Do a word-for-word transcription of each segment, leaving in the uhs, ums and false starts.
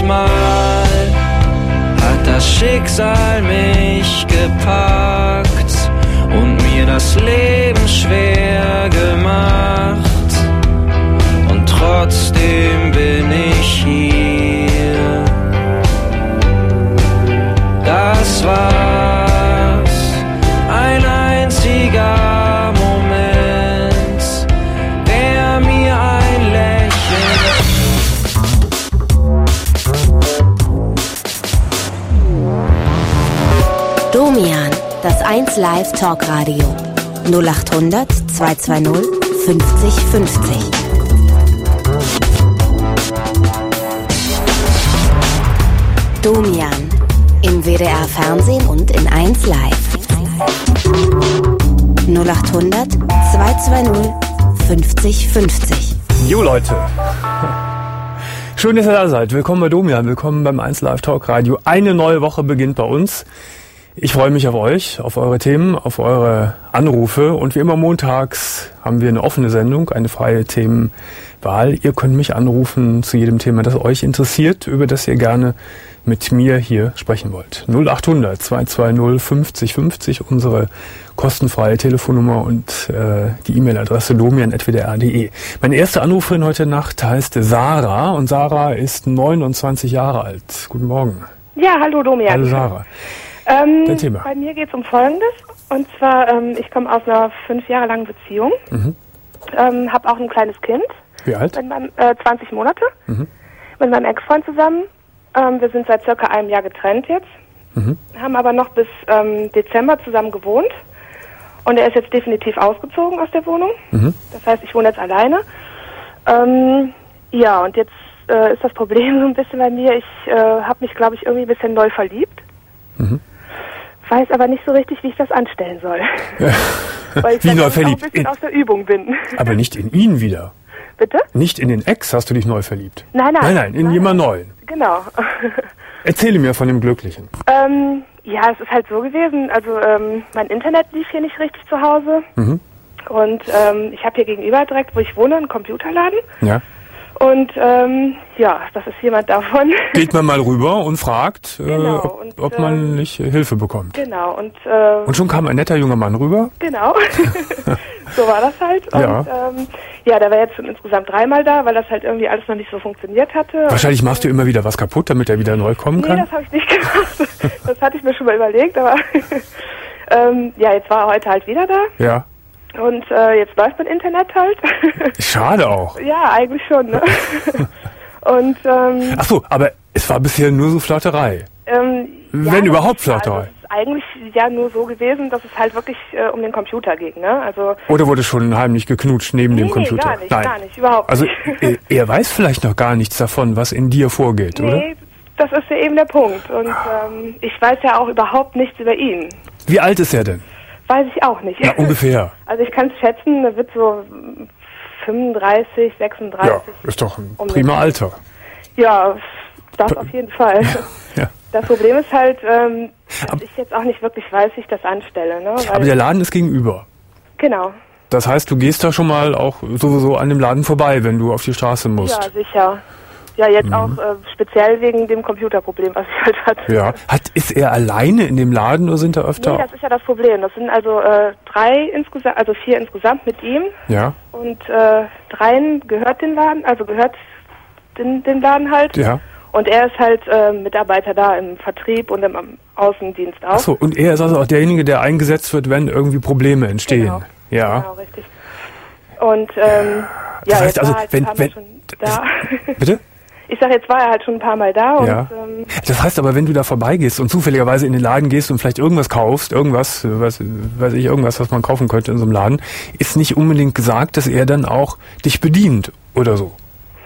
Mal hat das Schicksal mich gepackt und mir das Leben schwer gemacht. Und trotzdem bin ich hier. Das war's, ein einziger Moment, der mir ein Lächeln. Domian, das eins Live Talkradio. null acht hundert zweihundertzweißig fünfzig fünfzig. Domian, im W D R Fernsehen und in eins Live. null acht hundert zweihundertzweißig fünfzig fünfzig. Jo Leute, schön, dass ihr da seid. Willkommen bei Domian, willkommen beim eins Live Talk Radio. Eine neue Woche beginnt bei uns. Ich freue mich auf euch, auf eure Themen, auf eure Anrufe und wie immer montags haben wir eine offene Sendung, eine freie Themenwahl. Ihr könnt mich anrufen zu jedem Thema, das euch interessiert, über das ihr gerne mit mir hier sprechen wollt. null acht hundert zweihundertzweißig fünfzig fünfzig, unsere kostenfreie Telefonnummer und äh, die E-Mail-Adresse domian at w d r punkt d e. Meine erste Anruferin heute Nacht heißt Sarah und Sarah ist neunundzwanzig Jahre alt. Guten Morgen. Ja, hallo Domian. Hallo Sarah. Ähm, Dein Thema. Bei mir geht es um Folgendes. Und zwar, ähm, ich komme aus einer fünf Jahre langen Beziehung, Mhm. ähm, habe auch ein kleines Kind. Wie alt? Mit meinem, äh, zwanzig Monate. Mhm. Mit meinem Ex-Freund zusammen. Ähm, wir sind seit circa einem Jahr getrennt jetzt. Mhm. Haben aber noch bis ähm, Dezember zusammen gewohnt. Und er ist jetzt definitiv ausgezogen aus der Wohnung. Mhm. Das heißt, ich wohne jetzt alleine. Ähm, ja, und jetzt äh, ist das Problem so ein bisschen bei mir. Ich äh, habe mich, glaube ich, irgendwie ein bisschen neu verliebt. Mhm. Weiß aber nicht so richtig, wie ich das anstellen soll. Weil ich Wie dann neu auch ein verliebt? bisschen In, aus der Übung bin. aber nicht in ihn wieder. Bitte? Nicht in den Ex hast du dich neu verliebt. Nein, nein. Nein, nein, in Nein. jemand Neuen. Genau. Erzähle mir von dem Glücklichen. ähm, ja, es ist halt so gewesen, also ähm, mein Internet lief hier nicht richtig zu Hause. Mhm. Und ähm, ich habe hier gegenüber direkt, wo ich wohne, einen Computerladen. Ja. Und ähm, ja, das ist jemand davon. Geht man mal rüber und fragt, äh, Genau, ob, und, ob man ähm, nicht äh, Hilfe bekommt. Genau, und, äh, Und schon kam ein netter junger Mann rüber. genau. So war das halt. Und Ja. ähm, ja, der war jetzt schon insgesamt dreimal da, weil das halt irgendwie alles noch nicht so funktioniert hatte. Wahrscheinlich und, machst du immer wieder was kaputt, damit er wieder neu kommen Nee, kann. das habe ich nicht gemacht. Das hatte ich mir schon mal überlegt, aber ähm, ja, jetzt war er heute halt wieder da. Ja. Und äh, jetzt läuft mein Internet halt. Schade auch. Ja, eigentlich schon, ne? Und ähm, Ach so, aber es war bisher nur so Flirterei. ähm, Wenn ja, überhaupt das ist- Flirterei. Also, es ist eigentlich ja nur so gewesen, dass es halt wirklich äh, um den Computer ging, ne? Also Oder wurde schon heimlich geknutscht neben dem nee, Computer? gar nicht, Nein. gar nicht, überhaupt Also nicht. er, er weiß vielleicht noch gar nichts davon, was in dir vorgeht, oder? Nee, das ist ja eben der Punkt. Und ähm, ich weiß ja auch überhaupt nichts über ihn. Wie alt ist er denn? Weiß ich auch nicht. Na, ungefähr. Also ich kann es schätzen, er wird so fünfunddreißig, sechsunddreißig. Ja, ist doch ein um prima den- Alter. Ja, das auf jeden Fall. Ja. Das Problem ist halt, ähm, dass Aber- ich jetzt auch nicht wirklich weiß, wie ich das anstelle. Ne? Weil, Aber der Laden ist gegenüber. genau. Das heißt, du gehst da schon mal auch sowieso an dem Laden vorbei, wenn du auf die Straße musst. Ja, sicher. Ja, jetzt auch äh, speziell wegen dem Computerproblem, was ich halt hatte. Ja. Hat, ist er alleine in dem Laden oder sind da öfter? Nee, das ist ja das Problem. Das sind also äh, drei insgesamt, also vier insgesamt mit ihm. Ja, Und äh, dreien gehört den Laden, also gehört den, den Laden halt. ja. Und er ist halt äh, Mitarbeiter da im Vertrieb und im Außendienst auch. Ach so, und er ist also auch derjenige, der eingesetzt wird, wenn irgendwie Probleme entstehen. Genau. Ja. Genau, richtig. Und ähm, Das ja, heißt jetzt also, war er halt wenn- ein paar Mal wenn- schon da. Bitte? Ich sag, jetzt war er halt schon ein paar Mal da und Ja. ähm, Das heißt aber, wenn du da vorbeigehst und zufälligerweise in den Laden gehst und vielleicht irgendwas kaufst, irgendwas, was, weiß ich, irgendwas, was man kaufen könnte in so einem Laden, ist nicht unbedingt gesagt, dass er dann auch dich bedient oder so.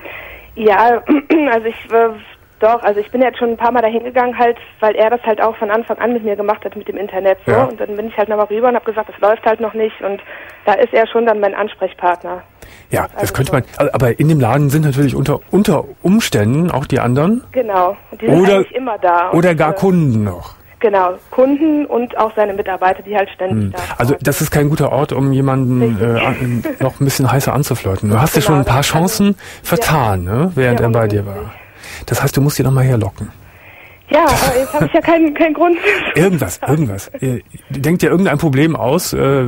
ja, also ich äh, doch, also ich bin jetzt schon ein paar Mal dahin gegangen halt, weil er das halt auch von Anfang an mit mir gemacht hat mit dem Internet so Ja. und dann bin ich halt nochmal rüber und habe gesagt, das läuft halt noch nicht und da ist er schon dann mein Ansprechpartner. Ja, Also das könnte so. man, also, aber in dem Laden sind natürlich unter, unter Umständen auch die anderen Genau, und die sind Oder- eigentlich immer da. oder und, gar äh, Kunden noch. Genau, Kunden und auch seine Mitarbeiter, die halt ständig Hm. da sind. Also das ist kein guter Ort, um jemanden äh, an, noch ein bisschen heißer anzuflirten. Du hast ja Genau, schon ein paar das- Chancen vertan, ne, während sehr er bei dir ungünstig. war. Das heißt, du musst die noch mal herlocken. Ja, aber jetzt habe ich ja keinen keinen Grund. Irgendwas, irgendwas. Ihr denkt ja irgendein Problem aus. Äh,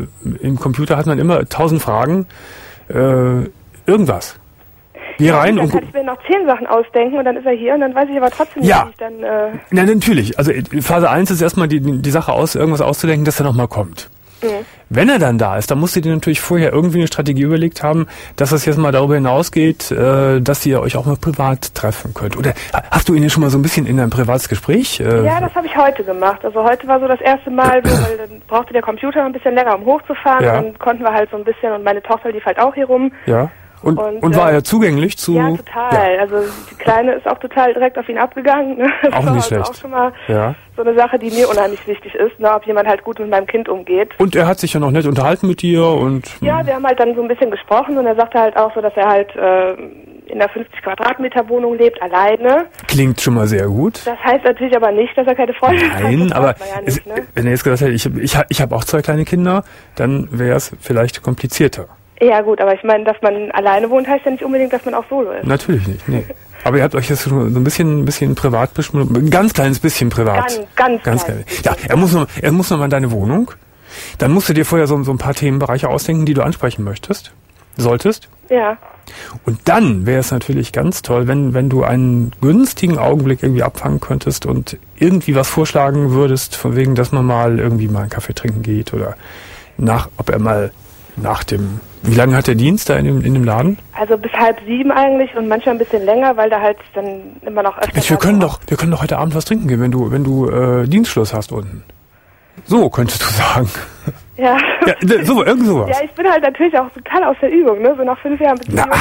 Im Computer hat man immer tausend Fragen. Äh, irgendwas. Geh Ja, rein dann und kann ich mir noch zehn Sachen ausdenken und dann ist er hier und dann weiß ich aber trotzdem nicht, Ja. wie ich dann... Äh, Na, natürlich. Also Phase eins ist erstmal die, die Sache aus, irgendwas auszudenken, dass er nochmal kommt. Mhm. Wenn er dann da ist, dann musst du dir natürlich vorher irgendwie eine Strategie überlegt haben, dass es jetzt mal darüber hinausgeht, äh, dass ihr euch auch mal privat treffen könnt. Oder hast du ihn ja schon mal so ein bisschen in ein privates Gespräch? Äh, Ja, das habe ich heute gemacht. Also heute war so das erste Mal, so, weil dann brauchte der Computer ein bisschen länger, um hochzufahren. Ja. Dann konnten wir halt so ein bisschen, und meine Tochter lief halt auch hier rum. ja. Und, und, Und, war äh, er zugänglich zu... Ja, total. Also die Kleine ist auch total direkt auf ihn abgegangen. Ne? Das Auch war nicht also schlecht. auch schon mal Ja. so eine Sache, die mir unheimlich wichtig ist, ne? Ob jemand halt gut mit meinem Kind umgeht. Und er hat sich ja noch nett unterhalten mit dir und... Ja, wir haben halt dann so ein bisschen gesprochen und er sagte halt auch so, dass er halt äh, in einer fünfzig Quadratmeter Wohnung lebt, alleine. Klingt schon mal sehr gut. Das heißt natürlich aber nicht, dass er keine Freundin hat. Nein, Das aber weiß man ja es, nicht, ne? wenn er jetzt gesagt hätte, ich, ich, ich habe auch zwei kleine Kinder, dann wäre es vielleicht komplizierter. Ja gut, aber ich meine, dass man alleine wohnt, heißt ja nicht unbedingt, dass man auch solo ist. Natürlich nicht, nee. Aber ihr habt euch jetzt schon so ein bisschen, ein bisschen privat bestimmt, ein ganz kleines bisschen privat. Ganz, ganz, ganz kleines klein. Ja, er muss noch, er muss noch mal in deine Wohnung. Dann musst du dir vorher so, so ein paar Themenbereiche ausdenken, die du ansprechen möchtest, solltest. Ja. Und dann wäre es natürlich ganz toll, wenn, wenn du einen günstigen Augenblick irgendwie abfangen könntest und irgendwie was vorschlagen würdest, von wegen, dass man mal irgendwie mal einen Kaffee trinken geht oder nach, ob er mal nach dem, wie lange hat der Dienst da in dem, in dem Laden? Also bis halb sieben eigentlich und manchmal ein bisschen länger, weil da halt dann immer noch öfter... Mensch, wir können doch, wir können doch heute Abend was trinken gehen, wenn du, wenn du äh, Dienstschluss hast unten. So könntest du sagen. Ja. Ja, so, irgend sowas. Ja, ich bin halt natürlich auch total aus der Übung, ne? So nach fünf Jahren Beziehung. Na.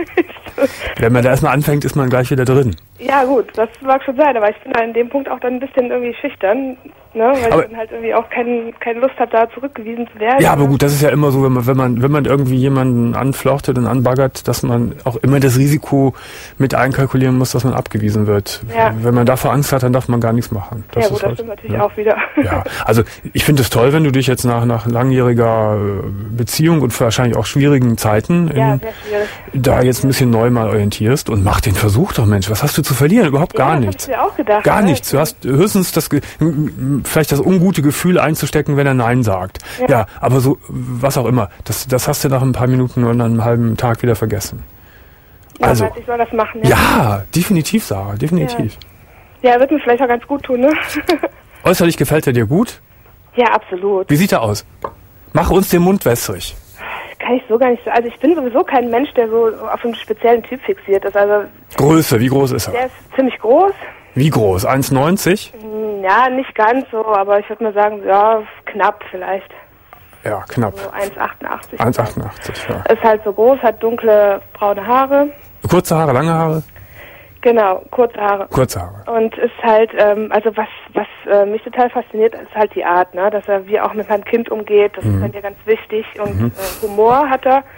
So. Wenn man da erstmal anfängt, ist man gleich wieder drin. Ja gut, das mag schon sein, aber ich bin da in dem Punkt auch dann ein bisschen irgendwie schüchtern, ne? Weil Aber- ich dann halt irgendwie auch kein, keine Lust habe, da zurückgewiesen zu werden. Ja, aber ne? gut, das ist ja immer so, wenn man, wenn man, wenn man irgendwie jemanden anflochtet und anbaggert, dass man auch immer das Risiko mit einkalkulieren muss, dass man abgewiesen wird. Ja. Wenn man davor Angst hat, dann darf man gar nichts machen. Das Ja gut, ist das halt- stimmt natürlich ja. auch wieder. Ja, also ich finde es toll, wenn du dich jetzt nach, nach langjähriger äh, Beziehung und wahrscheinlich auch schwierigen Zeiten Ja, in, sehr schwierig. da jetzt ein bisschen neu mal orientierst und mach den Versuch doch, Mensch. Was hast du zu verlieren? Überhaupt gar ja, das nichts. hab ich mir auch gedacht. Gar ne? nichts. Du hast höchstens das, Ge- m- m- vielleicht das ungute Gefühl einzustecken, wenn er Nein sagt. Ja, Ja. aber so, was auch immer. Das, das hast du nach ein paar Minuten oder einem halben Tag wieder vergessen. Ja, Also, meinst du, ich soll das machen, ja, definitiv, Sarah, definitiv. Ja, wird mir vielleicht auch ganz gut tun, ne? Äußerlich gefällt er dir gut? Ja, absolut. Wie sieht er aus? Mach uns den Mund wässrig. Kann ich so gar nicht so. Also ich bin sowieso kein Mensch, der so auf einen speziellen Typ fixiert ist. Also Größe, wie groß ist er? der ist ziemlich groß. Wie groß? eins neunzig? Hm, Ja, nicht ganz so, aber ich würde mal sagen, ja, knapp vielleicht. Ja, knapp. So eins achtundachtzig. eins achtundachtzig, ja. Ist halt so groß, hat dunkle braune Haare. Kurze Haare, lange Haare? Genau, kurze Haare. Kurze Haare. Und ist halt, ähm, also was was äh, mich total fasziniert, ist halt die Art, ne, dass er wie auch mit meinem Kind umgeht. Das ist bei mir ganz wichtig. Und Mhm. äh, Humor hat er.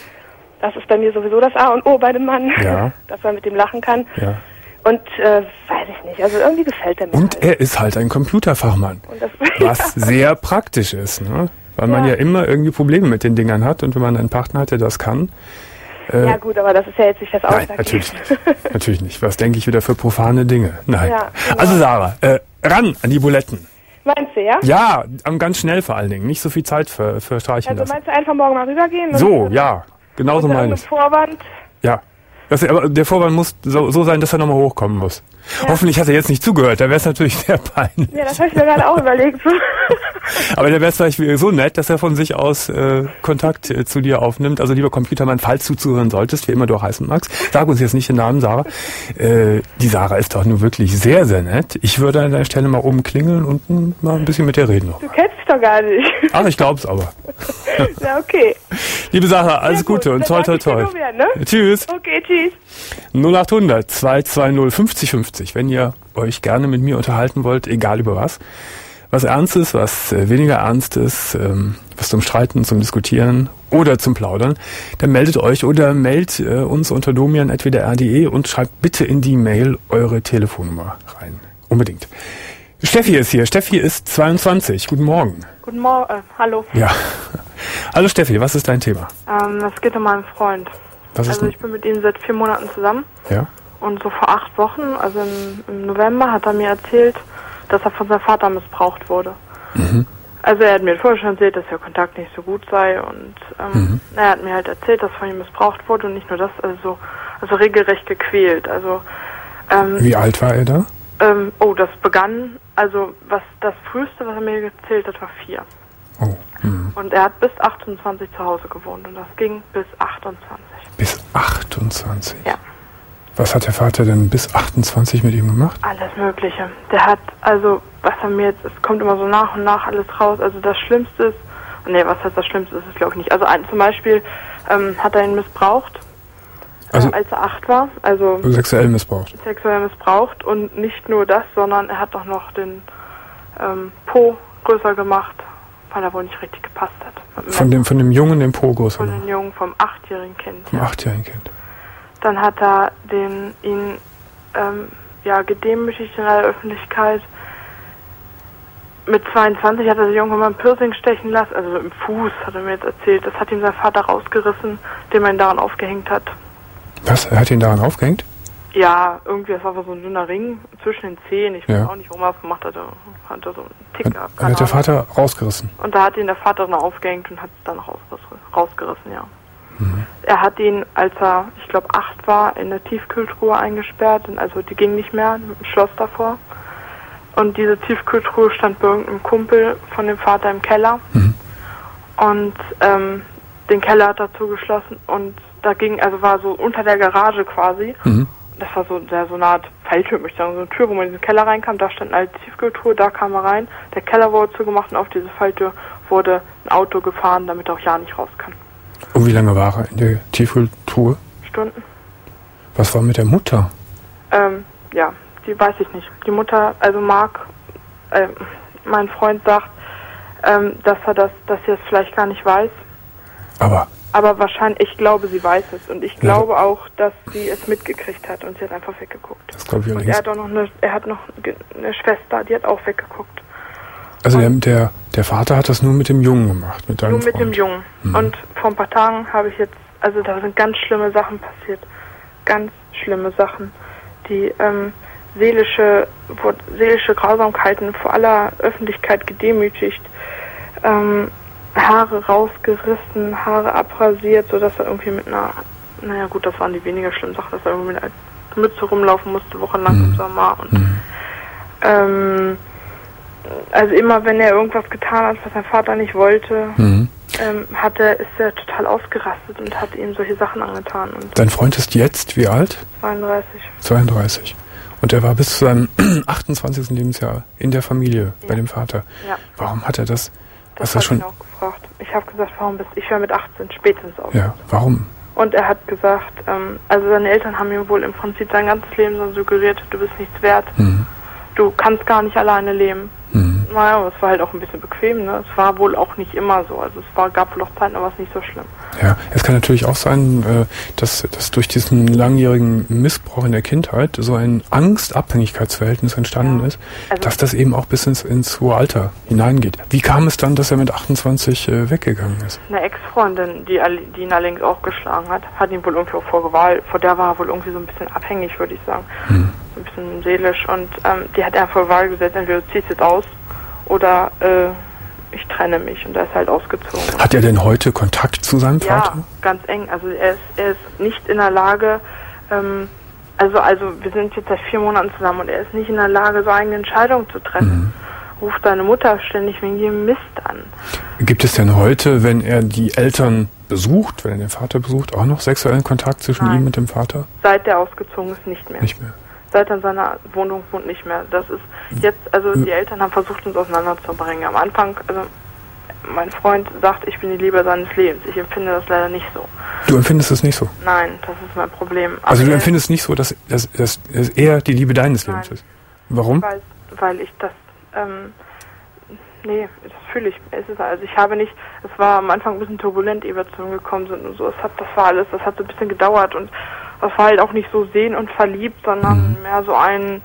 Das ist bei mir sowieso das A und O bei dem Mann, Ja. dass man mit dem lachen kann. Ja. Und äh, weiß ich nicht, also irgendwie gefällt er mir. Und halt. er ist halt ein Computerfachmann. Und das, Was sehr praktisch ist, ne? Weil man Ja. ja immer irgendwie Probleme mit den Dingern hat und wenn man einen Partner hat, der das kann. Äh, ja gut, aber das ist ja jetzt nicht das nein, Ausschlaggebende. natürlich nicht. Natürlich nicht. Was denke ich wieder für profane Dinge? Nein. Ja, genau. Also Sarah, äh, ran an die Buletten. Meinst du, ja? Ja, am- ganz schnell vor allen Dingen. Nicht so viel Zeit ver, verstreichen Also lassen. meinst du einfach morgen mal rübergehen? und- So, ja. Genauso unter meine ich. irgendeinem Vorwand? Ja. Das, aber der Vorwand muss so, so sein, dass er nochmal hochkommen muss. Ja. Hoffentlich hat er jetzt nicht zugehört, da wäre es natürlich sehr peinlich. Ja, das habe ich mir gerade auch überlegt. Aber der wäre es vielleicht so nett, dass er von sich aus äh, Kontakt äh, zu dir aufnimmt. Also lieber Computermann, falls du zuhören solltest, wie immer du auch heißen magst, sag uns jetzt nicht den Namen Sarah. Äh, die Sarah ist doch nur wirklich sehr, sehr nett. Ich würde an der Stelle mal oben klingeln und m, mal ein bisschen mit der reden noch. Du kennst mich doch gar nicht. Ach, ich glaub's aber. Ja, okay. Liebe Sarah, alles Sehr gut. Gute und Dann toi toi danke ich dir toi. nur mehr, ne? Tschüss. Okay, tschüss. null acht hundert zwei zwei null fünfzig fünfzig, wenn ihr euch gerne mit mir unterhalten wollt, egal über was. Was Ernstes, was äh, weniger Ernstes, ähm, was zum Streiten, zum Diskutieren oder zum Plaudern, dann meldet euch oder meldet äh, uns unter domian at w d r punkt d e und schreibt bitte in die Mail eure Telefonnummer rein. Unbedingt. Steffi ist hier. Steffi ist zweiundzwanzig. Guten Morgen. Guten Morgen, äh, hallo. Ja. Hallo Steffi, was ist dein Thema? Ähm, es geht um meinen Freund. Was ist Also denn? ich bin mit ihm seit vier Monaten zusammen Ja? Und so vor acht Wochen, also im, im November, hat er mir erzählt, dass er von seinem Vater missbraucht wurde. Mhm. Also er hat mir vorher schon erzählt, dass der Kontakt nicht so gut sei und ähm, Mhm. er hat mir halt erzählt, dass von ihm missbraucht wurde und nicht nur das, also, also regelrecht gequält. Also ähm, Wie alt war er da? ähm, oh, das begann, also was das früheste, was er mir erzählt hat, war vier. Oh. Mhm. Und er hat bis achtundzwanzig zu Hause gewohnt und das ging bis achtundzwanzig. Bis achtundzwanzig? Ja. Was hat der Vater denn bis achtundzwanzig mit ihm gemacht? Alles Mögliche. Der hat, also, was er mir jetzt, es kommt immer so nach und nach alles raus. Also das Schlimmste ist, nee, was heißt das Schlimmste, ist es glaube ich nicht. Also ein, zum Beispiel ähm, hat er ihn missbraucht, Also- äh, als er acht war. Also Sexuell missbraucht. sexuell missbraucht und nicht nur das, sondern er hat auch noch den ähm, Po größer gemacht, weil er wohl nicht richtig gepasst hat. Von dem, von dem Jungen den Po größer Von gemacht. dem Jungen, vom achtjährigen Kind. Vom ja. achtjährigen Kind. Dann hat er den, ihn ähm, ja, gedemütigt in der Öffentlichkeit. Mit zweiundzwanzig hat er sich irgendwann mal ein Piercing stechen lassen, also im Fuß, hat er mir jetzt erzählt. Das hat ihm sein Vater rausgerissen, dem er ihn daran aufgehängt hat. Was? Er hat ihn daran aufgehängt? Ja, irgendwie, das war so ein dünner Ring zwischen den Zehen. Ich weiß Ja. auch nicht, warum er das gemacht hat. Er hat da so einen Tick Hat, gehabt. hat keine der Ahnung. Vater rausgerissen? Und da hat ihn der Vater dann aufgehängt und hat es dann rausgerissen, rausgerissen ja. Er hat ihn, als er, ich glaube, acht war, in eine Tiefkühltruhe eingesperrt. Also die ging nicht mehr, mit einem Schloss davor. Und diese Tiefkühltruhe stand bei irgendeinem Kumpel von dem Vater im Keller. Mhm. Und ähm, den Keller hat er zugeschlossen. Und da ging, also war so unter der Garage quasi. Mhm. Das war so, so eine Art Falltür, möchte ich sagen, so eine Tür, wo man in diesen Keller reinkam. Da stand eine Tiefkühltruhe, da kam er rein. Der Keller wurde zugemacht und auf diese Falltür wurde ein Auto gefahren, damit er auch ja nicht raus kann. Und wie lange war er in der Tiefkühltruhe? Stunden. Was war mit der Mutter? Ähm, ja, die weiß ich nicht. Die Mutter, also Marc, äh, mein Freund sagt, ähm, dass er das, dass sie es vielleicht gar nicht weiß. Aber Aber wahrscheinlich, ich glaube, sie weiß es. Und ich glaube auch, dass sie es mitgekriegt hat und sie hat einfach weggeguckt. das glaube ich Und er allerdings. hat auch noch eine, er hat noch eine Schwester, die hat auch weggeguckt. Also der, der, der Vater hat das nur mit dem Jungen gemacht, mit deinem Nur mit Freund. dem Jungen. Mhm. Und vor ein paar Tagen habe ich jetzt, also da sind ganz schlimme Sachen passiert. Ganz schlimme Sachen, die ähm, seelische, wo, seelische Grausamkeiten vor aller Öffentlichkeit gedemütigt, ähm, Haare rausgerissen, Haare abrasiert, sodass er irgendwie mit einer, naja gut, das waren die weniger schlimmen Sachen, dass er irgendwie mit einer Mütze rumlaufen musste, wochenlang Mhm. im Sommer. Und Mhm. ähm, also immer wenn er irgendwas getan hat, was sein Vater nicht wollte, Mhm. ähm, hat er, ist er total ausgerastet und hat ihm solche Sachen angetan. Und Dein Freund ist jetzt wie alt? zweiunddreißig. zweiunddreißig. Und er war bis zu seinem achtundzwanzigsten Lebensjahr in der Familie bei Ja. dem Vater. Ja, Warum hat er das? das Was er habe schon? ich auch gefragt. Ich habe gesagt, warum bist ich wäre mit achtzehn spätestens aus. Ja, warum? Und er hat gesagt, ähm, also seine Eltern haben ihm wohl im Prinzip sein ganzes Leben so suggeriert, du bist nichts wert, Mhm. du kannst gar nicht alleine leben. Mhm. Naja, aber es war halt auch ein bisschen bequem, ne? Es war wohl auch nicht immer so. Also es war, gab wohl auch Zeiten, aber es ist nicht so schlimm. Ja, es kann natürlich auch sein, äh, dass, dass durch diesen langjährigen Missbrauch in der Kindheit so ein Angst-Abhängigkeitsverhältnis entstanden Ja. ist, Also- dass das eben auch bis ins, ins hohe Alter hineingeht. Wie kam es dann, dass er mit achtundzwanzig äh, weggegangen ist? Eine Ex-Freundin, die, all- die ihn allerdings auch geschlagen hat, hat ihn wohl irgendwie auch vor Gewalt, vor der war er wohl irgendwie so ein bisschen abhängig, würde ich sagen. Hm. So ein bisschen seelisch. Und ähm, die hat er vor Wahl gesetzt, entweder du ziehst jetzt aus oder äh, ich trenne mich. Und er ist halt ausgezogen. Hat er denn heute Kontakt zu seinem Ja, Vater? ganz eng. Also er ist, er ist nicht in der Lage, ähm, also, also wir sind jetzt seit vier Monaten zusammen und er ist nicht in der Lage, so eigene Entscheidungen zu treffen. Mhm. Ruft seine Mutter ständig wegen jedem Mist an. Gibt es denn heute, wenn er die Eltern besucht, wenn er den Vater besucht, auch noch sexuellen Kontakt zwischen Nein. ihm und dem Vater? Seit er ausgezogen ist, nicht mehr. Nicht mehr. Seit er in seiner Wohnung wohnt, nicht mehr. Das ist jetzt, also die Eltern haben versucht, uns auseinanderzubringen. Am Anfang, also mein Freund sagt, ich bin die Liebe seines Lebens. Ich empfinde das leider nicht so. Du empfindest es nicht so? Nein, das ist mein Problem. Aber Also du er- empfindest nicht so, dass, dass, dass, dass er die Liebe deines Nein. Lebens ist? Warum? Weil, weil ich das, ähm, nee, das fühle ich. Es ist, also ich habe nicht, es war am Anfang ein bisschen turbulent, ehe wir zu ihm gekommen sind und so. Es hat, das war alles, das hat so ein bisschen gedauert und das war halt auch nicht so sehen und verliebt, sondern Mhm. mehr so ein,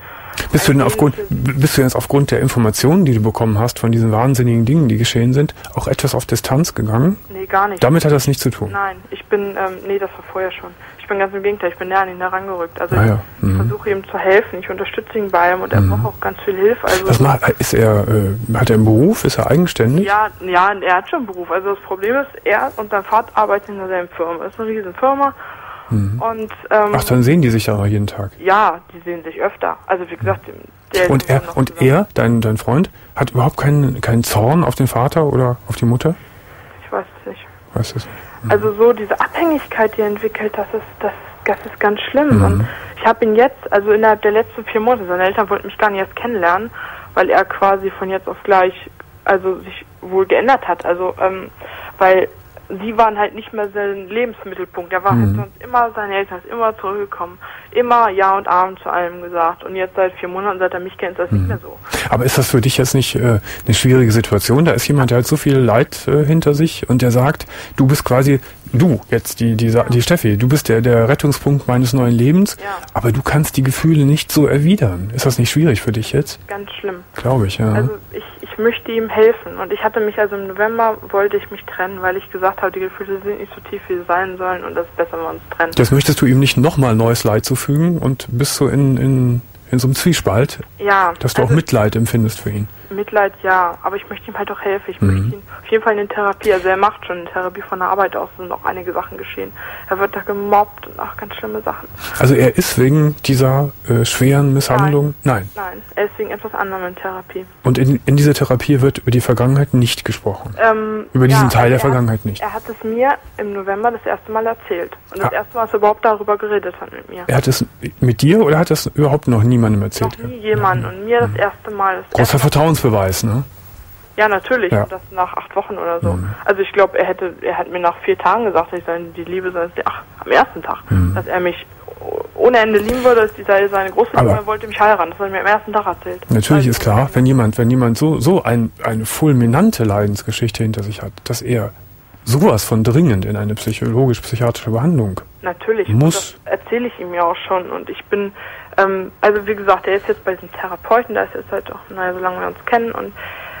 Bist du denn aufgrund, bist du jetzt aufgrund der Informationen, die du bekommen hast von diesen wahnsinnigen Dingen, die geschehen sind, auch etwas auf Distanz gegangen? Nee, gar nicht. Damit hat das nichts zu tun? Nein, ich bin, ähm, nee, das war vorher schon. Ich bin ganz im Gegenteil, ich bin näher an ihn herangerückt. Also ah, ja. ich, ich mhm. versuche ihm zu helfen, ich unterstütze ihn bei ihm und er mhm. braucht auch ganz viel Hilfe. Also Was macht, ist er, äh, hat er einen Beruf? Ist er eigenständig? Ja, ja, er hat schon einen Beruf. Also das Problem ist, er und sein Vater arbeiten in derselben Firma. Das ist eine riesen Firma. Mhm. Und, ähm, Ach, dann sehen die sich ja jeden Tag. Ja, die sehen sich öfter. Also wie gesagt, der Und er, und er, dein, dein Freund, hat überhaupt keinen, keinen Zorn auf den Vater oder auf die Mutter? Ich weiß es nicht. Weiß es nicht. Mhm. Also so diese Abhängigkeit, die er entwickelt, das ist, das, das ist ganz schlimm. Mhm. Und ich habe ihn jetzt, also innerhalb der letzten vier Monate, seine Eltern wollten mich gar nicht erst kennenlernen, weil er quasi von jetzt auf gleich, also sich wohl geändert hat. Also, ähm, weil sie waren halt nicht mehr sein Lebensmittelpunkt. Er war mhm. halt sonst immer, seine Eltern sind immer zurückgekommen. Immer Ja und Abend zu allem gesagt. Und jetzt seit vier Monaten, seit er mich kennt, ist das mhm. nicht mehr so. Aber ist das für dich jetzt nicht äh, eine schwierige Situation? Da ist jemand, der hat so viel Leid äh, hinter sich und der sagt, du bist quasi, du jetzt, die, die, ja. die Steffi, du bist der, der Rettungspunkt meines neuen Lebens, ja. aber du kannst die Gefühle nicht so erwidern. Ist das nicht schwierig für dich jetzt? Ganz schlimm. Glaube ich, ja. Also ich, ich möchte ihm helfen und ich hatte mich, also im November wollte ich mich trennen, weil ich gesagt habe, die Gefühle sind nicht so tief, wie sie sein sollen und das ist besser, wenn wir uns trennen. Das möchtest du ihm nicht nochmal neues Leid zufügen und bist so in, in, in so einem Zwiespalt, ja, dass du also auch Mitleid empfindest für ihn. Mitleid, ja, aber ich möchte ihm halt auch helfen. Ich mhm. möchte ihn auf jeden Fall in Therapie, also er macht schon in Therapie von der Arbeit aus, sind auch einige Sachen geschehen. Er wird da gemobbt und auch ganz schlimme Sachen. Also er ist wegen dieser äh, schweren Misshandlung? Nein. Nein. Nein, er ist wegen etwas anderem in Therapie. Und in, in dieser Therapie wird über die Vergangenheit nicht gesprochen? Ähm, über diesen ja, Teil der er, Vergangenheit nicht? Er hat es mir im November das erste Mal erzählt. Und das ah. erste Mal, dass er überhaupt darüber geredet hat mit mir. Er hat es mit dir oder hat es überhaupt noch niemandem erzählt? Noch nie jemand. Und mir das erste Mal. Das Großer erste Vertrauensbeweis, ne? Ja, natürlich. Ja. Und das nach acht Wochen oder so. Mhm. Also ich glaube, er hätte, er hat mir nach vier Tagen gesagt, dass ich seine, die Liebe seines, ach, am ersten Tag, mhm. dass er mich ohne Ende lieben würde, dass die seine große Liebe, er wollte mich heiraten. Das hat er mir am ersten Tag erzählt. Natürlich also, ist klar, wenn jemand, wenn jemand so, so ein, eine fulminante Leidensgeschichte hinter sich hat, dass er sowas von dringend in eine psychologisch-psychiatrische Behandlung natürlich muss. Das erzähle ich ihm ja auch schon. Und ich bin, ähm, also wie gesagt, er ist jetzt bei diesem Therapeuten, da ist jetzt halt auch, naja, solange wir uns kennen und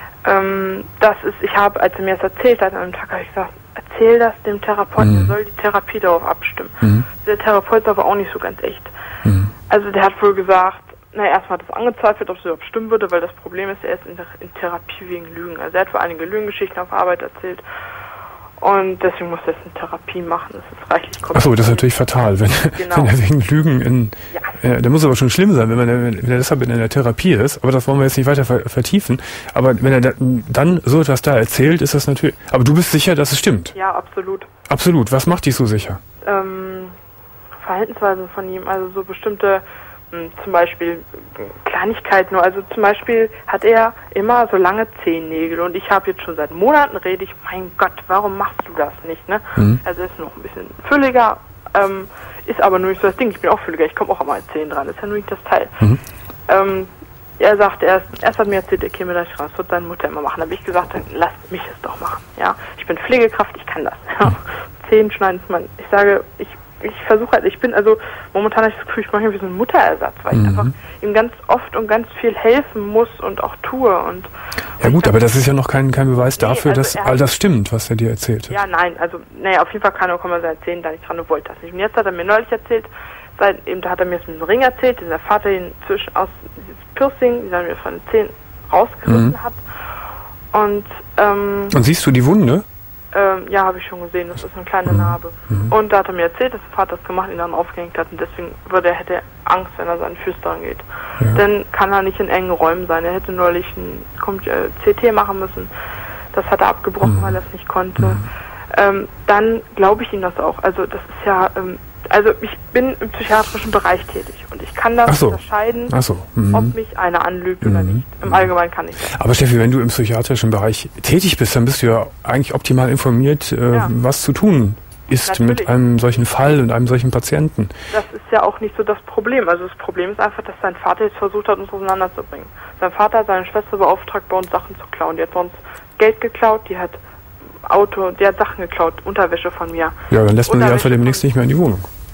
Ähm, das ist, ich habe, als er mir das erzählt hat, an einem Tag habe ich gesagt, erzähl das dem Therapeuten, mhm. er soll die Therapie darauf abstimmen. Mhm. Der Therapeut ist aber auch nicht so ganz echt. Mhm. Also der hat wohl gesagt, na erstmal hat es angezweifelt, ob es überhaupt stimmen würde, weil das Problem ist, er ist in, in Therapie wegen Lügen. Also er hat wohl einige Lügengeschichten auf Arbeit erzählt. Und deswegen muss er jetzt eine Therapie machen. Das ist reichlich kompliziert. Achso, das ist natürlich fatal, wenn, genau. wenn er wegen Lügen in... Ja. Äh, der muss aber schon schlimm sein, wenn, man, wenn er deshalb in einer Therapie ist. Aber das wollen wir jetzt nicht weiter ver- vertiefen. Aber wenn er da, dann so etwas da erzählt, ist das natürlich... Aber du bist sicher, dass es stimmt? Ja, absolut. Absolut. Was macht dich so sicher? Ähm, Verhaltensweisen von ihm. Also so bestimmte... Zum Beispiel Kleinigkeiten nur. Also zum Beispiel hat er immer so lange Zehennägel und ich habe jetzt schon seit Monaten rede ich, mein Gott, warum machst du das nicht? Ne? Mhm. Also er ist noch ein bisschen fülliger, ähm, ist aber nur nicht so das Ding. Ich bin auch fülliger, ich komme auch an meine Zehen dran, das ist ja nur nicht das Teil. Mhm. Ähm, er sagt, erst, erst hat mir erzählt, er käme da nicht raus, das wird seine Mutter immer machen. Da habe ich gesagt, dann lass mich es doch machen. Ja, ich bin Pflegekraft, ich kann das. Mhm. Zehen schneiden, man. Ich sage, ich Ich versuche halt, ich bin also, momentan habe ich das Gefühl, ich mache irgendwie so einen Mutterersatz, weil mhm. ich einfach ihm ganz oft und ganz viel helfen muss und auch tue. Und ja gut, aber das ist ja noch kein, kein Beweis nee, dafür, also dass all das stimmt, was er dir erzählt hat. Ja, nein, also, naja, auf jeden Fall kann er, kann man erzählen, da ich dran wollte das nicht. Und jetzt hat er mir neulich erzählt, seit, eben, da hat er mir jetzt mit dem Ring erzählt, den der Vater ihn zwischen, aus, dieses Piercing, die er mir von den Zähnen rausgerissen mhm. hat. Und, ähm... Und siehst du die Wunde? Ähm, ja, habe ich schon gesehen, das ist eine kleine mhm. Narbe. Mhm. Und da hat er mir erzählt, dass der Vater das gemacht, ihn dann aufgehängt hat und deswegen würde er, hätte er Angst, wenn er seinen Füßen dran geht. Ja. Dann kann er nicht in engen Räumen sein. Er hätte neulich ein äh, C T machen müssen. Das hat er abgebrochen, mhm. weil er es nicht konnte. Mhm. Ähm, dann glaube ich ihm das auch. Also das ist ja, ähm, also ich bin im psychiatrischen Bereich tätig und ich kann das so. unterscheiden, so. mhm. ob mich einer anlügt mhm. oder nicht. Im Allgemeinen kann ich das. Aber Steffi, wenn du im psychiatrischen Bereich tätig bist, dann bist du ja eigentlich optimal informiert, äh, ja. was zu tun ist Natürlich. mit einem solchen Fall und einem solchen Patienten. Das ist ja auch nicht so das Problem. Also das Problem ist einfach, dass sein Vater jetzt versucht hat, uns auseinanderzubringen. Sein Vater hat seine Schwester beauftragt, bei uns Sachen zu klauen. Die hat bei uns Geld geklaut, die hat Auto, die hat Sachen geklaut, Unterwäsche von mir. Ja, dann lässt man sie einfach demnächst nicht mehr in die Wohnung.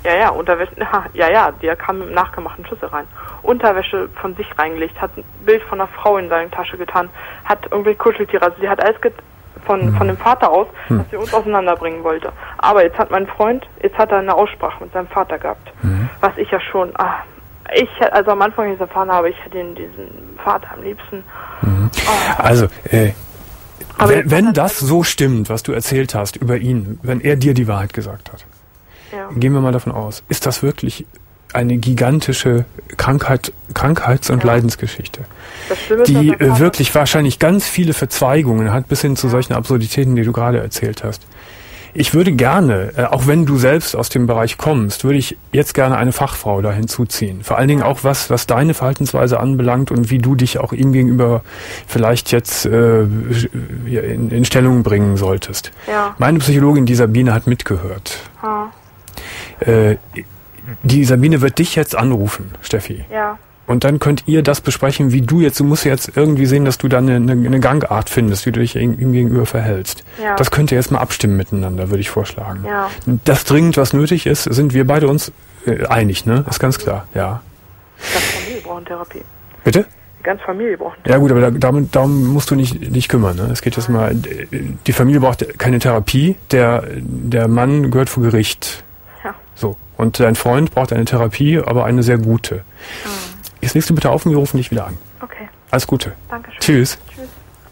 Ja, ja, Unterwäsche, ja, ja, der kam mit nachgemachten Schlüssel rein. Unterwäsche von sich reingelegt, hat ein Bild von einer Frau in seine Tasche getan, hat irgendwie Kuscheltiere, also sie hat alles get von, mhm. von dem Vater aus, mhm. dass sie uns auseinanderbringen wollte. Aber jetzt hat mein Freund, jetzt hat er eine Aussprache mit seinem Vater gehabt, mhm. was ich ja schon, ah, ich, also am Anfang, als ich erfahren habe, ich hätte ihn, diesen Vater am liebsten. Mhm. Oh. Also, äh, Aber wenn, wenn das so stimmt, was du erzählt hast über ihn, wenn er dir die Wahrheit gesagt hat, ja. gehen wir mal davon aus, ist das wirklich eine gigantische Krankheit, Krankheits- und ja. Leidensgeschichte, die äh, wirklich wahrscheinlich ganz viele Verzweigungen hat, bis hin zu ja. solchen Absurditäten, die du gerade erzählt hast. Ich würde gerne, äh, auch wenn du selbst aus dem Bereich kommst, würde ich jetzt gerne eine Fachfrau da hinzuziehen. Vor allen Dingen auch was, was deine Verhaltensweise anbelangt und wie du dich auch ihm gegenüber vielleicht jetzt äh, in, in Stellung bringen solltest. Ja. Meine Psychologin, die Sabine, hat mitgehört. Ja. Äh, die Sabine wird dich jetzt anrufen, Steffi. Ja. Und dann könnt ihr das besprechen, wie du jetzt, du musst jetzt irgendwie sehen, dass du da eine, eine, eine Gangart findest, wie du dich ihm gegenüber verhältst. Ja. Das könnt ihr jetzt mal abstimmen miteinander, würde ich vorschlagen. Ja. Das dringend, was nötig ist, sind wir beide uns äh, einig, ne? Ist ganz klar, ja. Die ganze Familie braucht Therapie. Bitte? Die ganze Familie braucht Therapie. Ja gut, aber da, darum, darum musst du nicht, nicht kümmern, ne? Es geht jetzt mal, die Familie braucht keine Therapie, der, der Mann gehört vor Gericht. Ja. So. Und dein Freund braucht eine Therapie, aber eine sehr gute. Mhm. Jetzt legst du bitte auf und wir rufen dich wieder an. Okay. Alles Gute. Dankeschön. Tschüss. Tschüss.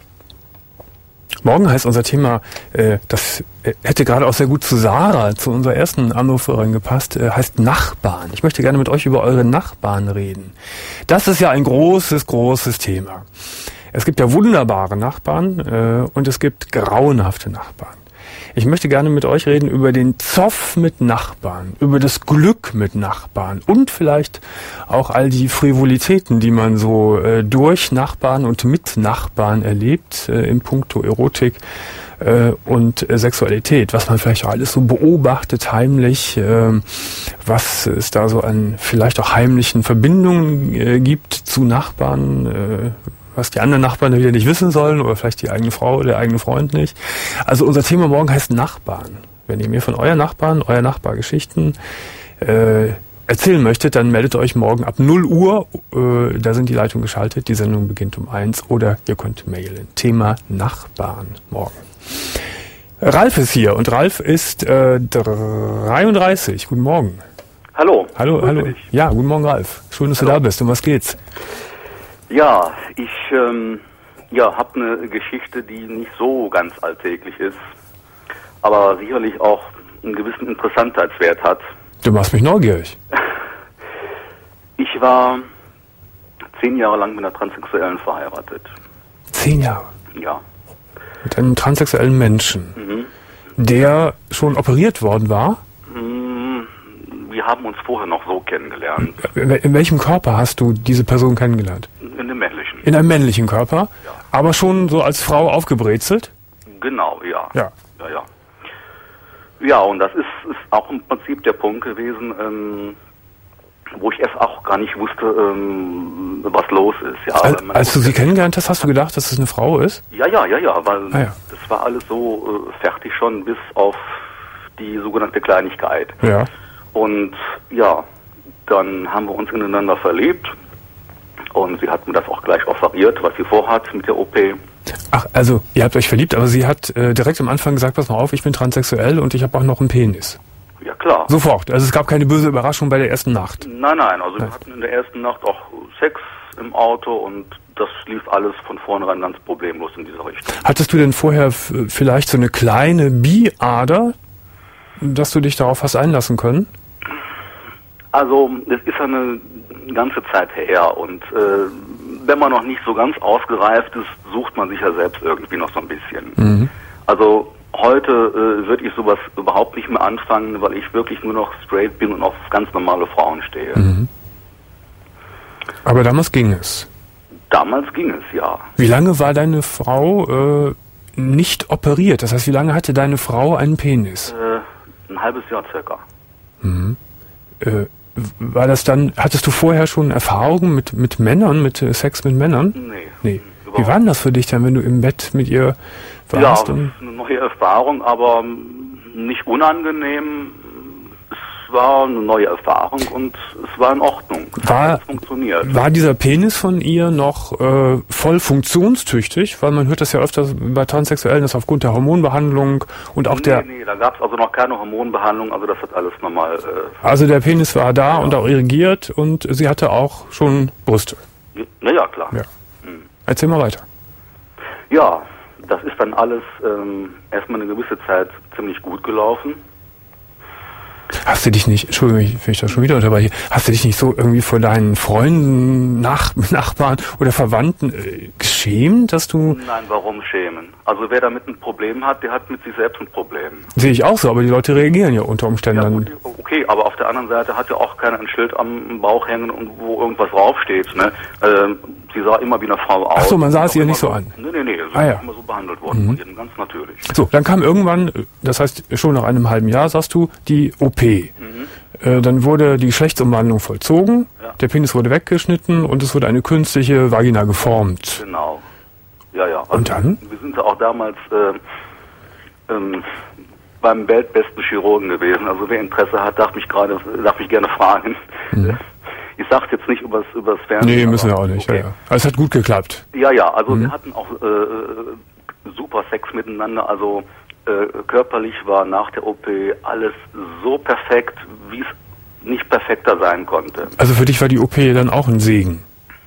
Morgen heißt unser Thema, äh, das äh, hätte gerade auch sehr gut zu Sarah, zu unserer ersten Anruferin gepasst, äh, heißt Nachbarn. Ich möchte gerne mit euch über eure Nachbarn reden. Das ist ja ein großes, großes Thema. Es gibt ja wunderbare Nachbarn äh, und es gibt grauenhafte Nachbarn. Ich möchte gerne mit euch reden über den Zoff mit Nachbarn, über das Glück mit Nachbarn und vielleicht auch all die Frivolitäten, die man so äh, durch Nachbarn und mit Nachbarn erlebt, äh, in puncto Erotik äh, und äh, Sexualität, was man vielleicht auch alles so beobachtet heimlich, äh, was es da so an vielleicht auch heimlichen Verbindungen äh, gibt zu Nachbarn, äh, was die anderen Nachbarn wieder nicht wissen sollen oder vielleicht die eigene Frau oder der eigene Freund nicht. Also unser Thema morgen heißt Nachbarn. Wenn ihr mir von euren Nachbarn, euer Nachbargeschichten äh, erzählen möchtet, dann meldet euch morgen ab null Uhr. Äh, da sind die Leitungen geschaltet. Die Sendung beginnt um eins oder ihr könnt mailen. Thema Nachbarn morgen. Ralf ist hier und Ralf ist äh, dreiunddreißig. Guten Morgen. Hallo. Hallo, hallo. Dich. Ja, guten Morgen, Ralf. Schön, dass hallo. Du da bist. Um was geht's? Ja, ich ähm, ja, habe eine Geschichte, die nicht so ganz alltäglich ist, aber sicherlich auch einen gewissen Interessantheitswert hat. Du machst mich neugierig. Ich war zehn Jahre lang mit einer Transsexuellen verheiratet. Zehn Jahre? Ja. Mit einem transsexuellen Menschen, mhm. der schon operiert worden war? Wir haben uns vorher noch so kennengelernt. In welchem Körper hast du diese Person kennengelernt? In dem männlichen. In einem männlichen Körper? Ja. Aber schon so als Frau aufgebrezelt? Genau, ja. Ja. Ja, ja. Ja, und das ist, ist auch im Prinzip der Punkt gewesen, ähm, wo ich erst auch gar nicht wusste, ähm, was los ist. Ja, als als du sie kennengelernt hast, hast du gedacht, dass es eine Frau ist? Ja, ja, ja, ja, weil ah, ja. das war alles so äh, fertig schon, bis auf die sogenannte Kleinigkeit. Ja. Und ja, dann haben wir uns ineinander verliebt und sie hat mir das auch gleich offeriert, was sie vorhat mit der O P. Ach, also ihr habt euch verliebt, aber sie hat äh, direkt am Anfang gesagt, pass mal auf, ich bin transsexuell und ich habe auch noch einen Penis. Ja, klar. Sofort, also es gab keine böse Überraschung bei der ersten Nacht. Nein, nein, also wir hatten in der ersten Nacht auch Sex im Auto und das lief alles von vornherein ganz problemlos in dieser Richtung. Hattest du denn vorher f- vielleicht so eine kleine Bi-Ader, dass du dich darauf hast einlassen können? Also, das ist eine ganze Zeit her und äh, wenn man noch nicht so ganz ausgereift ist, sucht man sich ja selbst irgendwie noch so ein bisschen. Mhm. Also, heute äh, würde ich sowas überhaupt nicht mehr anfangen, weil ich wirklich nur noch straight bin und auf ganz normale Frauen stehe. Mhm. Aber damals ging es? Damals ging es, ja. Wie lange war deine Frau äh, nicht operiert? Das heißt, wie lange hatte deine Frau einen Penis? Äh, ein halbes Jahr circa. Mhm. Äh, war das dann, hattest du vorher schon Erfahrungen mit, mit Männern, mit äh, Sex mit Männern? Nee. Nee. Wie war denn das für dich dann, wenn du im Bett mit ihr warst? Ja, und eine neue Erfahrung, aber nicht unangenehm. Es war eine neue Erfahrung und es war in Ordnung. War, es funktioniert. War dieser Penis von ihr noch äh, voll funktionstüchtig? Weil man hört das ja öfters bei Transsexuellen, dass aufgrund der Hormonbehandlung und auch nee, der... Nee, da gab es also noch keine Hormonbehandlung, also das hat alles normal... Äh, also der Penis war da ja. und auch irrigiert und sie hatte auch schon Brüste. Naja, klar. Ja. Hm. Erzähl mal weiter. Ja, das ist dann alles ähm, erstmal eine gewisse Zeit ziemlich gut gelaufen. Hast du dich nicht, Entschuldigung, wenn ich da schon wieder unterbreche, hast du dich nicht so irgendwie vor deinen Freunden, Nach Nachbarn oder Verwandten äh, geschämt, dass du... Nein, warum schämen? Also wer damit ein Problem hat, der hat mit sich selbst ein Problem. Sehe ich auch so, aber die Leute reagieren ja unter Umständen ja, dann... Gut, okay, aber auf der anderen Seite hat ja auch keiner ein Schild am Bauch hängen, und wo irgendwas draufsteht. Ne? Ähm, sie sah immer wie eine Frau aus. Ach so, man sah es ihr nicht so an. Nee, nee, nee, so ah, ja. ist immer so behandelt worden, mhm. jedem, ganz natürlich. So, dann kam irgendwann, das heißt schon nach einem halben Jahr, sagst du, die O P. Mhm. Äh, dann wurde die Geschlechtsumwandlung vollzogen, ja. Der Penis wurde weggeschnitten und es wurde eine künstliche Vagina geformt. Genau. Ja, ja. Also und dann? Wir sind ja auch damals äh, ähm, beim weltbesten Chirurgen gewesen. Also wer Interesse hat, darf mich gerade, darf mich gerne fragen. Mhm. Ich sag's jetzt nicht übers, übers Fernsehen. Nee, müssen wir auch nicht. Okay. Ja, ja. Also es hat gut geklappt. Ja, ja. Also mhm. wir hatten auch äh, super Sex miteinander. Also äh, körperlich war nach der O P alles so perfekt, wie es nicht perfekter sein konnte. Also für dich war die O P dann auch ein Segen?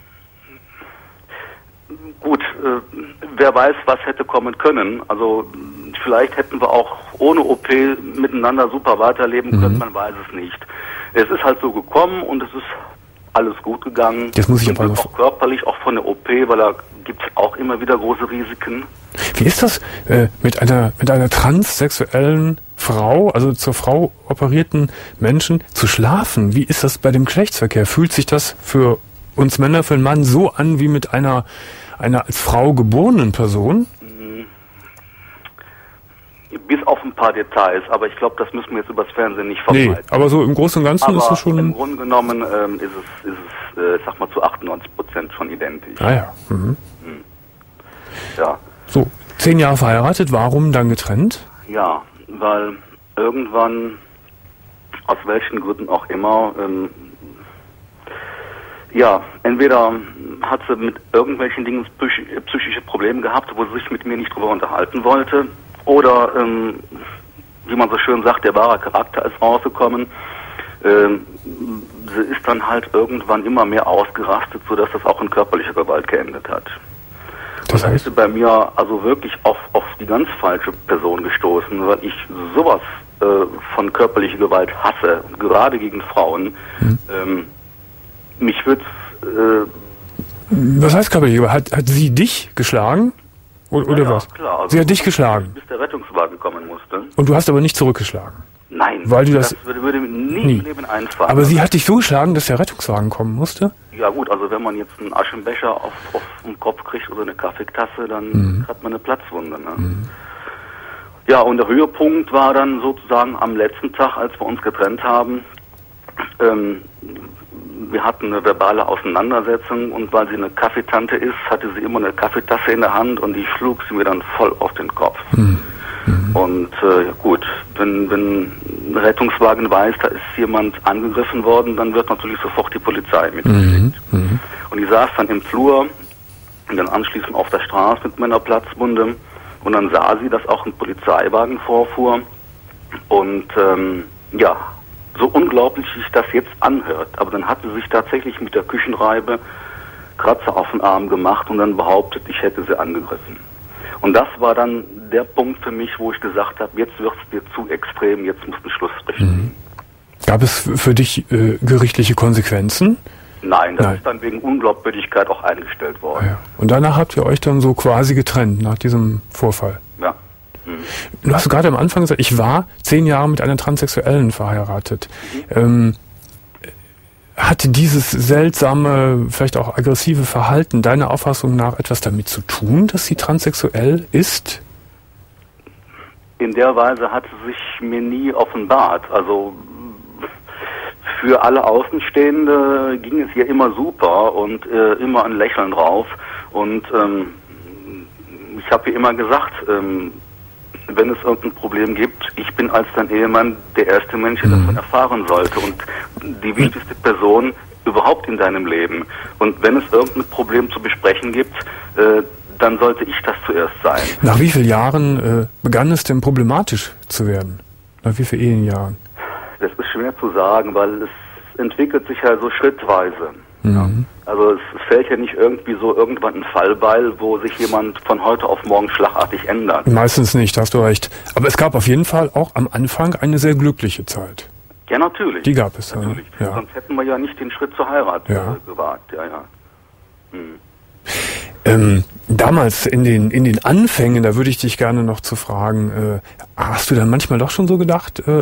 Gut, äh, wer weiß, was hätte kommen können. Also vielleicht hätten wir auch ohne O P miteinander super weiterleben können, mhm. man weiß es nicht. Es ist halt so gekommen und es ist alles gut gegangen. Das muss ich aber auch körperlich, auch von der O P, weil da gibt es auch immer wieder große Risiken. Wie ist das äh, mit einer mit einer transsexuellen Frau, also zur Frau operierten Menschen, zu schlafen? Wie ist das bei dem Geschlechtsverkehr? Fühlt sich das für uns Männer, für einen Mann so an wie mit einer einer als Frau geborenen Person? Bis auf ein paar Details, aber ich glaube, das müssen wir jetzt übers Fernsehen nicht verbreiten. Nee, aber so im Großen und Ganzen aber ist es schon... im Grunde genommen ähm, ist es, ist es äh, sag mal, zu achtundneunzig Prozent schon identisch. Ah ja. Mhm. Hm. Ja. So, zehn Jahre verheiratet, warum dann getrennt? Ja, weil irgendwann, aus welchen Gründen auch immer, ähm, ja, entweder hat sie mit irgendwelchen Dingen psychische Probleme gehabt, wo sie sich mit mir nicht drüber unterhalten wollte, oder, ähm, wie man so schön sagt, der wahre Charakter ist rausgekommen. Ähm, sie ist dann halt irgendwann immer mehr ausgerastet, sodass das auch in körperlicher Gewalt geendet hat. Das heißt, ist bei mir also wirklich auf, auf die ganz falsche Person gestoßen, weil ich sowas äh, von körperlicher Gewalt hasse, gerade gegen Frauen. Hm. Ähm, mich wird's... Äh, was heißt körperliche Gewalt? Hat, hat sie dich geschlagen? Oder, oder ja, was? Klar. Also sie hat dich geschlagen. Bis der Rettungswagen kommen musste. Und du hast aber nicht zurückgeschlagen? Nein. Weil du das, das würde, würde mir nie, nie im Leben einfallen. Aber sie hat dich so geschlagen, dass der Rettungswagen kommen musste? Ja gut, also wenn man jetzt einen Aschenbecher auf, auf den Kopf kriegt oder eine Kaffeetasse, dann mhm. hat man eine Platzwunde. Ne? Mhm. Ja, und der Höhepunkt war dann sozusagen am letzten Tag, als wir uns getrennt haben. Ähm, wir hatten eine verbale Auseinandersetzung und weil sie eine Kaffeetante ist, hatte sie immer eine Kaffeetasse in der Hand und die schlug sie mir dann voll auf den Kopf. Mhm. Mhm. Und äh, ja gut, wenn, wenn ein Rettungswagen weiß, da ist jemand angegriffen worden, dann wird natürlich sofort die Polizei mitgeschickt. Mhm. Mhm. Und ich saß dann im Flur und dann anschließend auf der Straße mit meiner Platzwunde und dann sah sie, dass auch ein Polizeiwagen vorfuhr und ähm, ja, so unglaublich sich das jetzt anhört, aber dann hat sie sich tatsächlich mit der Küchenreibe Kratzer auf den Arm gemacht und dann behauptet, ich hätte sie angegriffen. Und das war dann der Punkt für mich, wo ich gesagt habe, jetzt wird es dir zu extrem, jetzt musst du Schluss brechen. Mhm. Gab es für dich äh, gerichtliche Konsequenzen? Nein, das Nein. ist dann wegen Unglaubwürdigkeit auch eingestellt worden. Ah, ja. Und danach habt ihr euch dann so quasi getrennt, nach diesem Vorfall? Ja. Du hast gerade am Anfang gesagt, ich war zehn Jahre mit einer Transsexuellen verheiratet. Mhm. Ähm, hatte dieses seltsame, vielleicht auch aggressive Verhalten deiner Auffassung nach etwas damit zu tun, dass sie transsexuell ist? In der Weise hat sie sich mir nie offenbart. Also für alle Außenstehende ging es ihr immer super und äh, immer ein Lächeln drauf. Und ähm, ich habe ihr immer gesagt, ähm, wenn es irgendein Problem gibt, ich bin als dein Ehemann der erste Mensch, der mhm. davon erfahren sollte und die wichtigste Person überhaupt in deinem Leben. Und wenn es irgendein Problem zu besprechen gibt, äh, dann sollte ich das zuerst sein. Nach wie vielen Jahren äh, begann es denn problematisch zu werden? Nach wie vielen Ehenjahren? Das ist schwer zu sagen, weil es entwickelt sich ja so schrittweise. Mhm. Ja. Also es, es fällt ja nicht irgendwie so irgendwann ein Fallbeil, wo sich jemand von heute auf morgen schlagartig ändert. Meistens nicht, hast du recht. Aber es gab auf jeden Fall auch am Anfang eine sehr glückliche Zeit. Ja, natürlich. Die gab es. Natürlich. Ja. Sonst hätten wir ja nicht den Schritt zur Heirat ja. äh, gewagt. Ja, ja. Hm. Ähm, damals in den in den Anfängen, da würde ich dich gerne noch zu fragen, äh, hast du dann manchmal doch schon so gedacht, äh,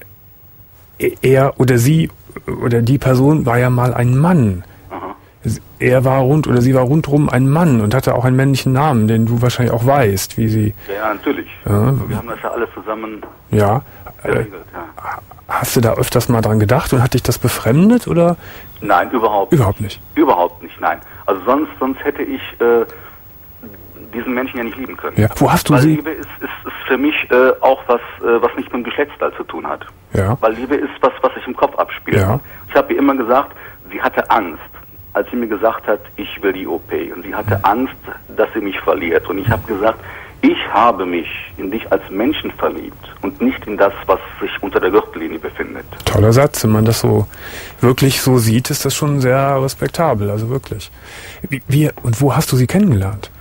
er oder sie oder die Person war ja mal ein Mann. Aha. Er war rund oder sie war rundrum ein Mann und hatte auch einen männlichen Namen, den du wahrscheinlich auch weißt, wie sie... Ja, ja natürlich. Ja, wir haben das ja alles zusammen ja, geregelt. Äh, ja. Hast du da öfters mal dran gedacht und hat dich das befremdet oder? Nein, überhaupt Überhaupt nicht. Überhaupt nicht, nein. Also sonst sonst hätte ich äh, diesen Menschen ja nicht lieben können. Ja. Wo hast du Weil sie? Liebe ist, ist, ist für mich äh, auch was, äh, was nicht mit dem Geschlechtsteil zu tun hat. Ja. Weil Liebe ist was, was sich im Kopf abspielt. Ja. Ich habe ihr immer gesagt, sie hatte Angst, als sie mir gesagt hat, ich will die O P. Und sie hatte Angst, dass sie mich verliert. Und ich habe gesagt, ich habe mich in dich als Menschen verliebt und nicht in das, was sich unter der Gürtellinie befindet. Toller Satz. Wenn man das so wirklich so sieht, ist das schon sehr respektabel. Also wirklich. Wie, wie und wo hast du sie kennengelernt?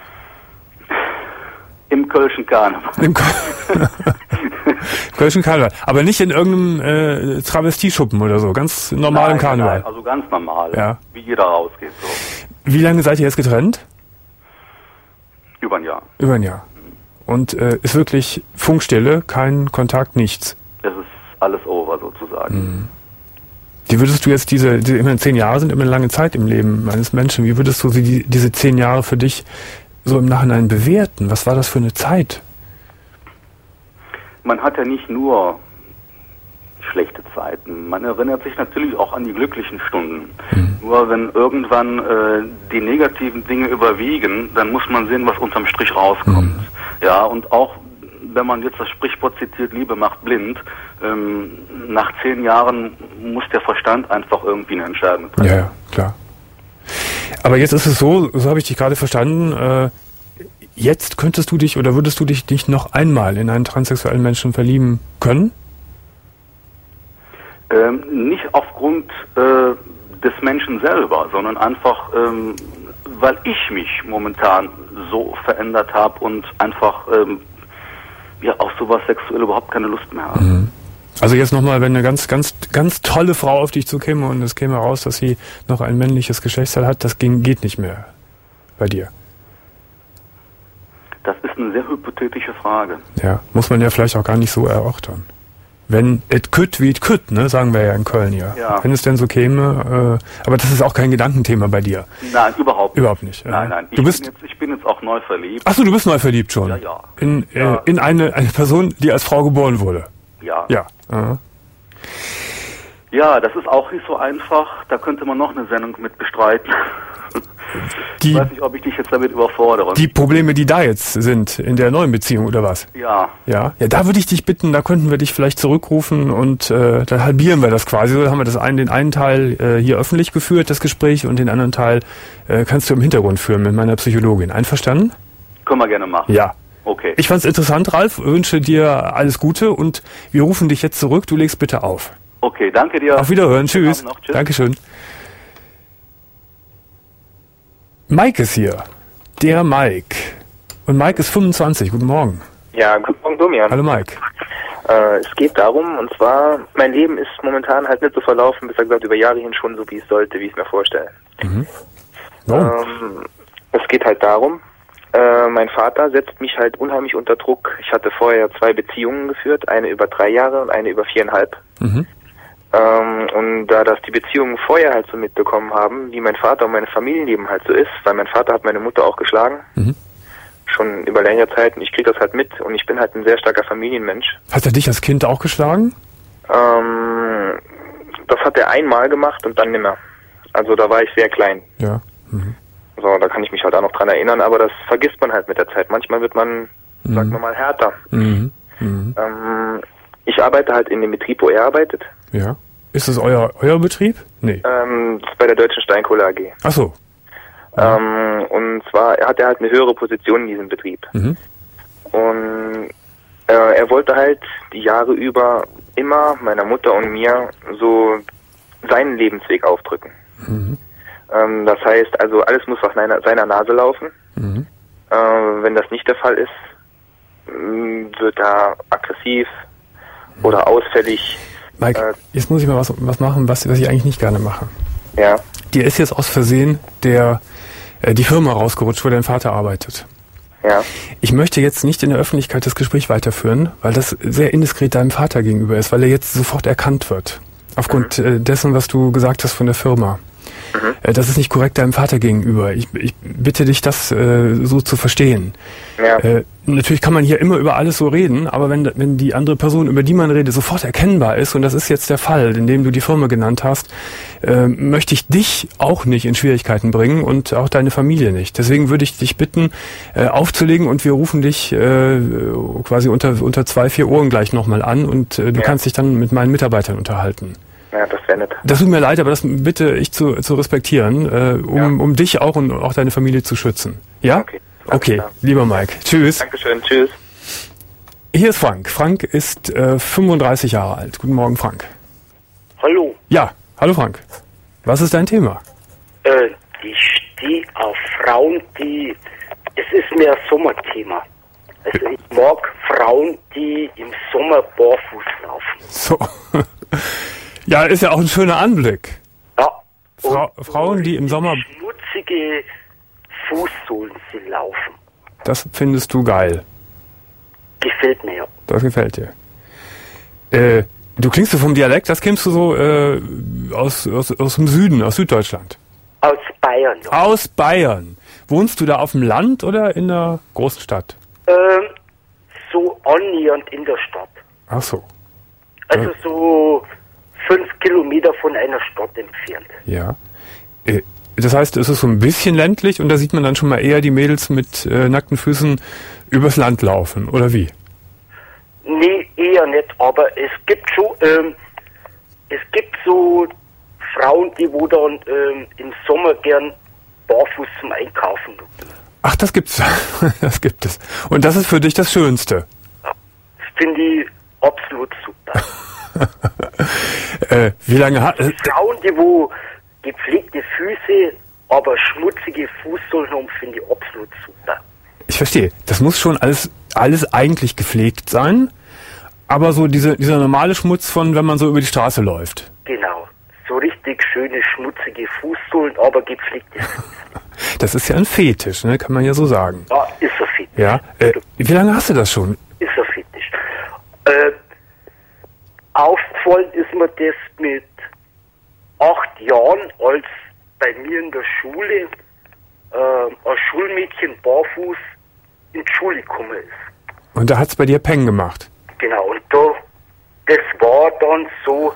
Im Kölschen Karneval. Im Kö- Kölschen Karneval. Aber nicht in irgendeinem äh, Travestieschuppen oder so. Ganz normal im Karneval. Nein, also ganz normal. Ja. Wie jeder rausgeht. So. Wie lange seid ihr jetzt getrennt? Über ein Jahr. Über ein Jahr. Und äh, ist wirklich Funkstille, kein Kontakt, nichts. Es ist alles over sozusagen. Mhm. Wie würdest du jetzt diese, diese immerhin zehn Jahre sind immer eine lange Zeit im Leben eines Menschen, wie würdest du sie, die, diese zehn Jahre für dich so im Nachhinein bewerten? Was war das für eine Zeit? Man hat ja nicht nur schlechte Zeiten. Man erinnert sich natürlich auch an die glücklichen Stunden. Mhm. Nur wenn irgendwann äh, die negativen Dinge überwiegen, dann muss man sehen, was unterm Strich rauskommt. Mhm. Ja, und auch wenn man jetzt das Sprichwort zitiert, Liebe macht blind, ähm, nach zehn Jahren muss der Verstand einfach irgendwie eine Entscheidung treffen. Ja, ja, klar. Aber jetzt ist es so, so habe ich dich gerade verstanden, äh, jetzt könntest du dich oder würdest du dich nicht noch einmal in einen transsexuellen Menschen verlieben können? Ähm, nicht aufgrund äh, des Menschen selber, sondern einfach, ähm, weil ich mich momentan so verändert habe und einfach ähm, ja auf sowas sexuell überhaupt keine Lust mehr habe. Mhm. Also jetzt nochmal, wenn eine ganz, ganz, ganz tolle Frau auf dich zukäme und es käme raus, dass sie noch ein männliches Geschlechtsteil hat, das ging, geht nicht mehr bei dir. Das ist eine sehr hypothetische Frage. Ja, muss man ja vielleicht auch gar nicht so erörtern. Wenn et kütt wie et kütt, ne, sagen wir ja in Köln hier. Ja. Wenn es denn so käme, äh, aber das ist auch kein Gedankenthema bei dir. Nein, überhaupt nicht. Überhaupt nicht. Ja. Nein, nein. Ich, du bist, bin jetzt, ich bin jetzt auch neu verliebt. Ach so, du bist neu verliebt schon. Ja, ja. In, äh, Ja. in eine, eine Person, die als Frau geboren wurde. Ja. Ja. Aha. Ja, das ist auch nicht so einfach. Da könnte man noch eine Sendung mit bestreiten. Die, ich weiß nicht, ob ich dich jetzt damit überfordere. die Probleme, die da jetzt sind in der neuen Beziehung, oder was? Ja. Ja, ja, da würde ich dich bitten, da könnten wir dich vielleicht zurückrufen und äh, dann halbieren wir das quasi. So haben wir das einen, den einen Teil äh, hier öffentlich geführt, das Gespräch, und den anderen Teil äh, kannst du im Hintergrund führen mit meiner Psychologin. Einverstanden? Können wir gerne machen. Ja. Okay. Ich fand's interessant, Ralf, wünsche dir alles Gute und wir rufen dich jetzt zurück. Du legst bitte auf. Okay, danke dir. Auf Wiederhören, tschüss. Noch. Tschüss. Dankeschön. Mike ist hier. Der Mike. Und Mike ist fünfundzwanzig. Guten Morgen. Ja, guten Morgen, Domian. Hallo Mike. Äh, es geht darum, und zwar, mein Leben ist momentan halt nicht so verlaufen, besser gesagt über Jahre hin schon so, wie es sollte, wie ich es mir vorstelle. Mhm. Warum? Ähm, es geht halt darum, äh, mein Vater setzt mich halt unheimlich unter Druck. Ich hatte vorher zwei Beziehungen geführt, eine über drei Jahre und eine über viereinhalb. Mhm. Ähm, und da das die Beziehungen vorher halt so mitbekommen haben, wie mein Vater und meine Familienleben halt so ist, weil mein Vater hat meine Mutter auch geschlagen, Mhm. schon über längere Zeit, und ich kriege das halt mit, und ich bin halt ein sehr starker Familienmensch. Hat er dich als Kind auch geschlagen? Ähm, das hat er einmal gemacht und dann nimmer. Also da war ich sehr klein. Ja. Mhm. So, da kann ich mich halt auch noch dran erinnern, aber das vergisst man halt mit der Zeit. Manchmal wird man mhm. sagen wir mal härter. Mhm. Mhm. Ähm, ich arbeite halt in dem Betrieb, wo er arbeitet. Ja. Ist das euer, euer Betrieb? Nee. Ähm, das ist bei der Deutschen Steinkohle A G. Ach so. Ähm, und zwar hat er halt eine höhere Position in diesem Betrieb. Mhm. Und äh, er wollte halt die Jahre über immer meiner Mutter und mir so seinen Lebensweg aufdrücken. Mhm. Ähm, das heißt, also alles muss nach seiner, seiner Nase laufen. Mhm. Äh, wenn das nicht der Fall ist, mh, wird er aggressiv oder ausfällig. Mike, äh, jetzt muss ich mal was, was machen, was, was ich eigentlich nicht gerne mache. Ja. Dir ist jetzt aus Versehen der, äh, die Firma rausgerutscht, wo dein Vater arbeitet. Ja. Ich möchte jetzt nicht in der Öffentlichkeit das Gespräch weiterführen, weil das sehr indiskret deinem Vater gegenüber ist, weil er jetzt sofort erkannt wird. Aufgrund mhm. äh, dessen, was du gesagt hast von der Firma. Mhm. Äh, das ist nicht korrekt deinem Vater gegenüber. Ich, ich bitte dich, das äh, so zu verstehen. Ja. Äh, natürlich kann man hier immer über alles so reden, aber wenn, wenn die andere Person, über die man redet, sofort erkennbar ist, und das ist jetzt der Fall, in dem du die Firma genannt hast, äh, möchte ich dich auch nicht in Schwierigkeiten bringen und auch deine Familie nicht. Deswegen würde ich dich bitten, äh, aufzulegen, und wir rufen dich äh, quasi unter, unter zwei, vier Ohren gleich nochmal an, und äh, du ja. kannst dich dann mit meinen Mitarbeitern unterhalten. Ja, das wäre nett. Das tut mir leid, aber das bitte ich zu, zu respektieren, äh, um, ja. um dich auch und auch deine Familie zu schützen. Ja? Okay. Okay, klar. Lieber Mike. Tschüss. Dankeschön, tschüss. Hier ist Frank. Frank ist äh, fünfunddreißig Jahre alt. Guten Morgen, Frank. Hallo. Ja, hallo Frank. Was ist dein Thema? Äh, ich stehe auf Frauen, die... Es ist mehr ein Sommerthema. Also ich mag Frauen, die im Sommer barfuß laufen. So. Ja, ist ja auch ein schöner Anblick. Ja. Fra- Frauen, die im Sommer... schmutzige Fußsohlen sie laufen. Das findest du geil. Gefällt mir, ja. Das gefällt dir. Äh, du klingst so vom Dialekt, das kennst du so äh, aus, aus, aus dem Süden, aus Süddeutschland. Aus Bayern, ja. Aus Bayern. Wohnst du da auf dem Land oder in einer großen Stadt? Ähm, so annähernd in der Stadt. Ach so. Also äh. so fünf Kilometer von einer Stadt entfernt. Ja. Äh, Das heißt, es ist so ein bisschen ländlich, und da sieht man dann schon mal eher die Mädels mit äh, nackten Füßen übers Land laufen, oder wie? Nee, eher nicht, aber es gibt schon, ähm, es gibt so Frauen, die wo dann ähm, im Sommer gern barfuß zum Einkaufen gehen. Ach, das gibt's. Das gibt es. Und das ist für dich das Schönste? Ja, das finde ich absolut super. äh, wie lange hat... Äh, Frauen, die wo gepflegte Füße, aber schmutzige Fußsohlen haben, finde ich absolut super. Ich verstehe. Das muss schon alles, alles eigentlich gepflegt sein, aber so diese, dieser normale Schmutz von, wenn man so über die Straße läuft. Genau. So richtig schöne, schmutzige Fußsohlen, aber gepflegte Füße. Das ist ja ein Fetisch, ne? Kann man ja so sagen. Ja, ist ein Fetisch. Ja. Äh, wie lange hast du das schon? Ist ein Fetisch. Äh, aufgefallen ist mir das mit acht Jahren, als bei mir in der Schule äh, ein Schulmädchen barfuß in die Schule gekommen ist. Und da hat's bei dir Peng gemacht? Genau, und da, das war dann so,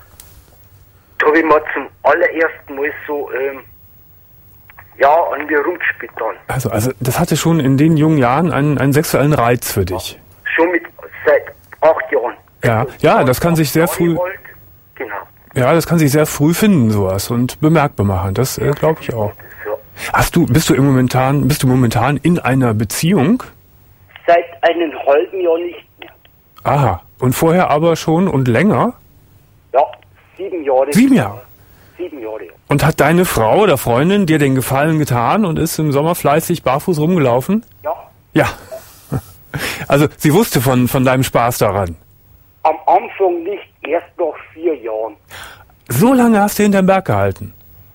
da habe ich mir zum allerersten Mal so, ähm, ja, an mir rumgespielt dann. Also, also das hatte schon in den jungen Jahren einen, einen sexuellen Reiz für dich? Schon mit, seit acht Jahren. Ja, also, ja, das kann sich sehr früh... Alt, genau. Ja, das kann sich sehr früh finden, sowas, und bemerkbar machen. Das äh, glaube ich auch. Ja. Hast du, bist du im momentan, bist du momentan in einer Beziehung? Seit einem halben Jahr nicht mehr. Aha. Und vorher aber schon und länger? Ja, sieben Jahre. Sieben Jahre? Sieben Jahre, ja. Und hat deine Frau oder Freundin dir den Gefallen getan und ist im Sommer fleißig barfuß rumgelaufen? Ja. Ja. Also sie wusste von, von deinem Spaß daran? Am Anfang nicht, erst nach vier Jahren. So lange hast du hinterm Berg gehalten?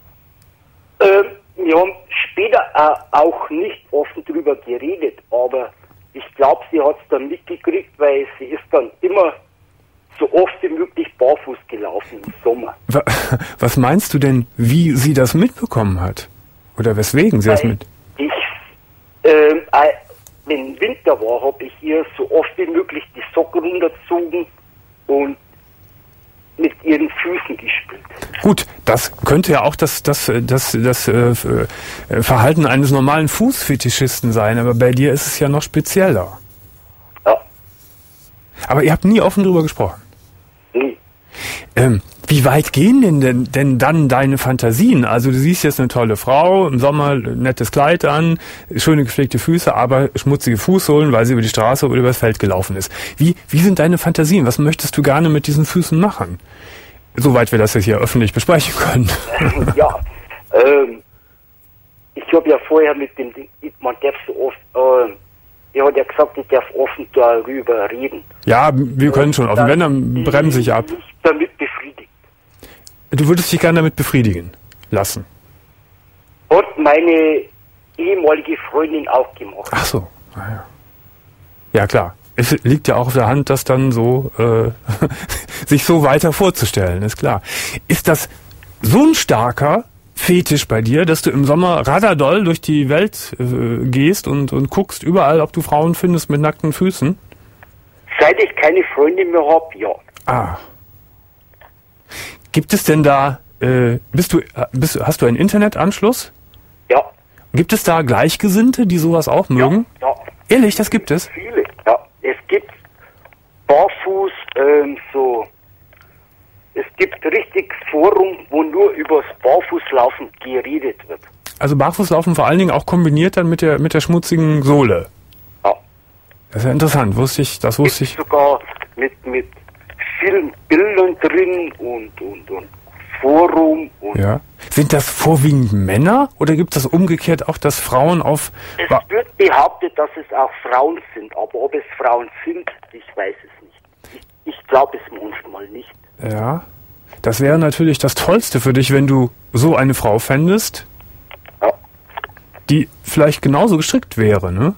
Ähm, wir haben später äh, auch nicht offen drüber geredet, aber ich glaube, sie hat es dann mitgekriegt, weil sie ist dann immer so oft wie möglich barfuß gelaufen im Sommer. Was meinst du denn, wie sie das mitbekommen hat? Oder weswegen sie weil das mit... Ich, ähm, äh, wenn Winter war, habe ich ihr so oft wie möglich die Socken runtergezogen und mit ihren Füßen gespielt. Gut, das könnte ja auch das, das, das, das äh, Verhalten eines normalen Fußfetischisten sein, aber bei dir ist es ja noch spezieller. Aber ihr habt nie offen drüber gesprochen? Nie. Ähm, wie weit gehen denn, denn denn dann deine Fantasien? Also du siehst jetzt eine tolle Frau, im Sommer nettes Kleid an, schöne gepflegte Füße, aber schmutzige Fußsohlen, weil sie über die Straße oder übers Feld gelaufen ist. Wie, wie sind deine Fantasien? Was möchtest du gerne mit diesen Füßen machen? Soweit wir das jetzt hier öffentlich besprechen können. Ja, ähm, ich habe ja vorher mit dem Ding, man darf so oft, ähm, er hat ja gesagt, ich darf offen darüber reden. Ja, wir können schon offen. Wenn, dann bremse ich ab. Nicht damit befriedigt. Du würdest dich gerne damit befriedigen lassen. Hat meine ehemalige Freundin auch gemacht. Ach so. Ah, ja. Ja, klar. Es liegt ja auch auf der Hand, das dann so äh, sich so weiter vorzustellen, ist klar. Ist das so ein starker Fetisch bei dir, dass du im Sommer radadoll durch die Welt äh, gehst und, und guckst überall, ob du Frauen findest mit nackten Füßen? Seit ich keine Freundin mehr habe, ja. Ah. Gibt es denn da, äh, bist du, bist, hast du einen Internetanschluss? Ja. Gibt es da Gleichgesinnte, die sowas auch mögen? Ja, ja. Ehrlich, das gibt es? Viele, ja. Es gibt barfuß, ähm, so, es gibt richtig Forum, wo nur übers Barfußlaufen geredet wird. Also Barfußlaufen vor allen Dingen auch kombiniert dann mit der, mit der schmutzigen Sohle. Ja. Das ist ja interessant, wusste ich, das wusste ich. Sogar mit, mit vielen Bildern drin und, und, und Forum und. Ja. Sind das vorwiegend Männer oder gibt es umgekehrt auch, dass Frauen auf... Es wird behauptet, dass es auch Frauen sind, aber ob es Frauen sind, ich weiß es nicht. Ich, ich glaube es manchmal nicht. Ja, das wäre natürlich das Tollste für dich, wenn du so eine Frau fändest, Ja. die vielleicht genauso gestrickt wäre, ne?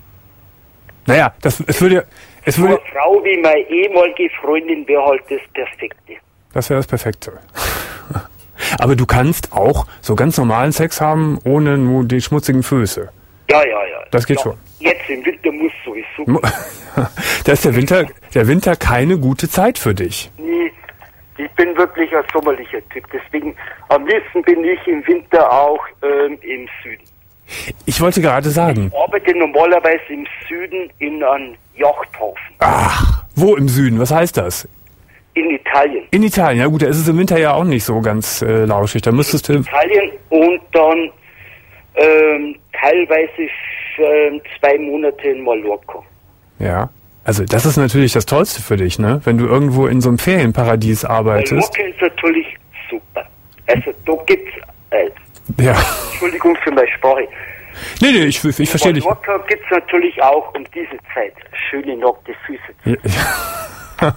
Naja, das, es würde, es So würde, eine Frau wie meine ehemalige Freundin wäre halt das Perfekte. das wäre das Perfekte. Aber du kannst auch so ganz normalen Sex haben, ohne nur die schmutzigen Füße. Ja, ja, ja. Das geht ja, schon. Jetzt im Winter muss sowieso. Da ist der Winter, der Winter keine gute Zeit für dich. Nee, ich bin wirklich ein sommerlicher Typ. Deswegen am liebsten bin ich im Winter auch ähm, im Süden. Ich wollte gerade sagen, Ich arbeite normalerweise im Süden in einem Yachthafen. ach, wo im Süden? Was heißt das? In Italien. In Italien. Ja gut, da ist es im Winter ja auch nicht so ganz äh, lauschig. Da müsstest du... Italien und dann ähm, teilweise f- zwei Monate in Mallorca. Ja. Also das ist natürlich das Tollste für dich, ne? Wenn du irgendwo in so einem Ferienparadies arbeitest. Mallorca ist natürlich super. Also da gibt's, äh, Ja. Entschuldigung für meine Sprache. Nee, nee, ich, ich verstehe dich. Mallorca gibt's natürlich auch um diese Zeit schöne nackte Füße. Ja, ja.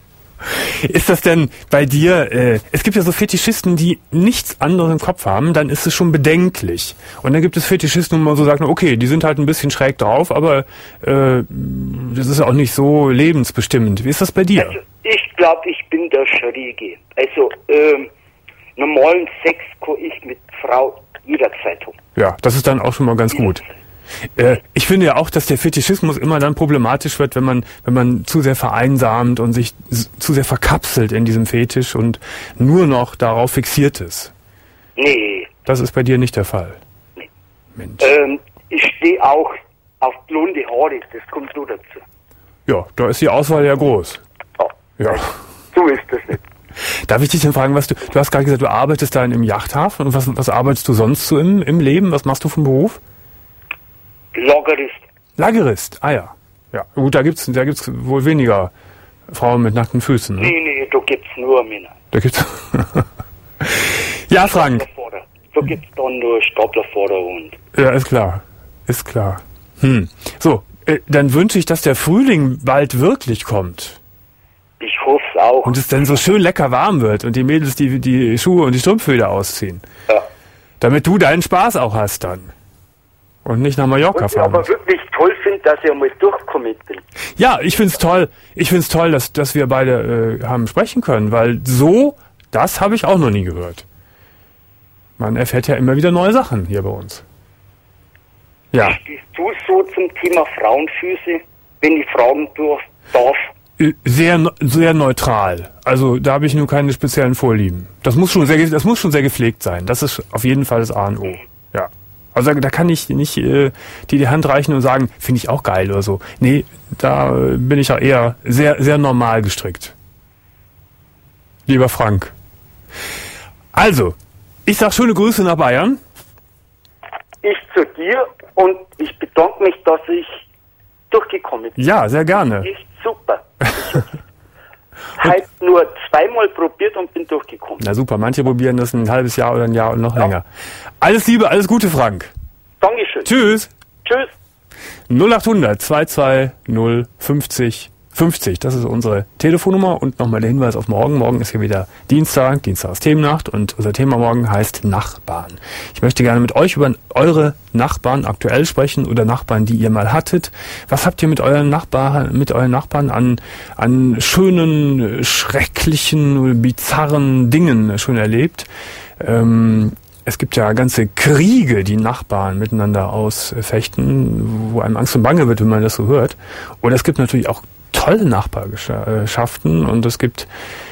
Ist das denn bei dir, äh, es gibt ja so Fetischisten, die nichts anderes im Kopf haben, dann ist es schon bedenklich. Und dann gibt es Fetischisten, wo man so sagt, okay, die sind halt ein bisschen schräg drauf, aber äh, das ist auch nicht so lebensbestimmend. Wie ist das bei dir? Also ich glaube, ich bin der Schräge. Also ähm, normalen Sex kann ich mit Frau jederzeit haben. Ja, das ist dann auch schon mal ganz gut. Äh, ich finde ja auch, dass der Fetischismus immer dann problematisch wird, wenn man, wenn man zu sehr vereinsamt und sich s- zu sehr verkapselt in diesem Fetisch und nur noch darauf fixiert ist. Nee, Das ist bei dir nicht der Fall. Nee. Mensch. ähm, ich stehe auch auf blonde Haare, das kommt so dazu. Ja, da ist die Auswahl ja groß. Ja. Ja. So ist das nicht. Darf ich dich denn fragen, was du, du hast gerade gesagt, du arbeitest da in einem Yachthafen und was, was arbeitest du sonst so im, im Leben? Was machst du vom Beruf? Lagerist. Lagerist, ah ja. Ja, gut, da gibt's, da gibt's wohl weniger Frauen mit nackten Füßen, ne? Nee, nee, da gibt's nur Männer. Da gibt's. Ja, Frank. Staplerfahrer. Da gibt's dann nur Staplerfahrer und Ja, ist klar. Ist klar. Hm. So, äh, dann wünsche ich, dass der Frühling bald wirklich kommt. ich hoffe es auch. Und es dann so schön lecker warm wird und die Mädels die, die Schuhe und die Strümpfe wieder ausziehen. Ja. Damit du deinen Spaß auch hast dann. Und nicht nach Mallorca Was ich fahren aber musst. wirklich toll finde, dass ich einmal durchgekommen bin. Ja, ich find's toll. Ich find's toll, dass, dass wir beide äh, haben sprechen können, weil so, das habe ich auch noch nie gehört. Man erfährt ja immer wieder neue Sachen hier bei uns. Ja, Stehst du so zum Thema Frauenfüße, wenn ich fragen darf? darf? äh, sehr, ne- sehr neutral. Also da habe ich nur keine speziellen Vorlieben. Das muss schon sehr, ge- das muss schon sehr gepflegt sein. Das ist auf jeden Fall das A und O. Ja. Also da kann ich nicht äh, dir die Hand reichen und sagen, finde ich auch geil oder so. Nee, da äh, bin ich ja eher sehr, sehr normal gestrickt. Lieber Frank. Also, ich sag schöne Grüße nach Bayern. Ich zu dir und ich bedanke mich, dass ich durchgekommen bin. Ja, sehr gerne. Echt super. Ich habe nur zweimal probiert und bin durchgekommen. Na super, manche probieren das ein halbes Jahr oder ein Jahr und noch ja. länger. Alles Liebe, alles Gute, Frank. Dankeschön. Tschüss. Tschüss. null acht hundert zwei zwei null fünfzig fünfzig, das ist unsere Telefonnummer und nochmal der Hinweis auf morgen. Morgen ist hier wieder Dienstag, Dienstags Themennacht und unser Thema morgen heißt Nachbarn. Ich möchte gerne mit euch über eure Nachbarn aktuell sprechen oder Nachbarn, die ihr mal hattet. Was habt ihr mit euren Nachbarn, mit euren Nachbarn an, an schönen, schrecklichen, bizarren Dingen schon erlebt? Ähm, Es gibt ja ganze Kriege, die Nachbarn miteinander ausfechten, wo einem Angst und Bange wird, wenn man das so hört. Oder es gibt natürlich auch tolle Nachbarschaften und es gibt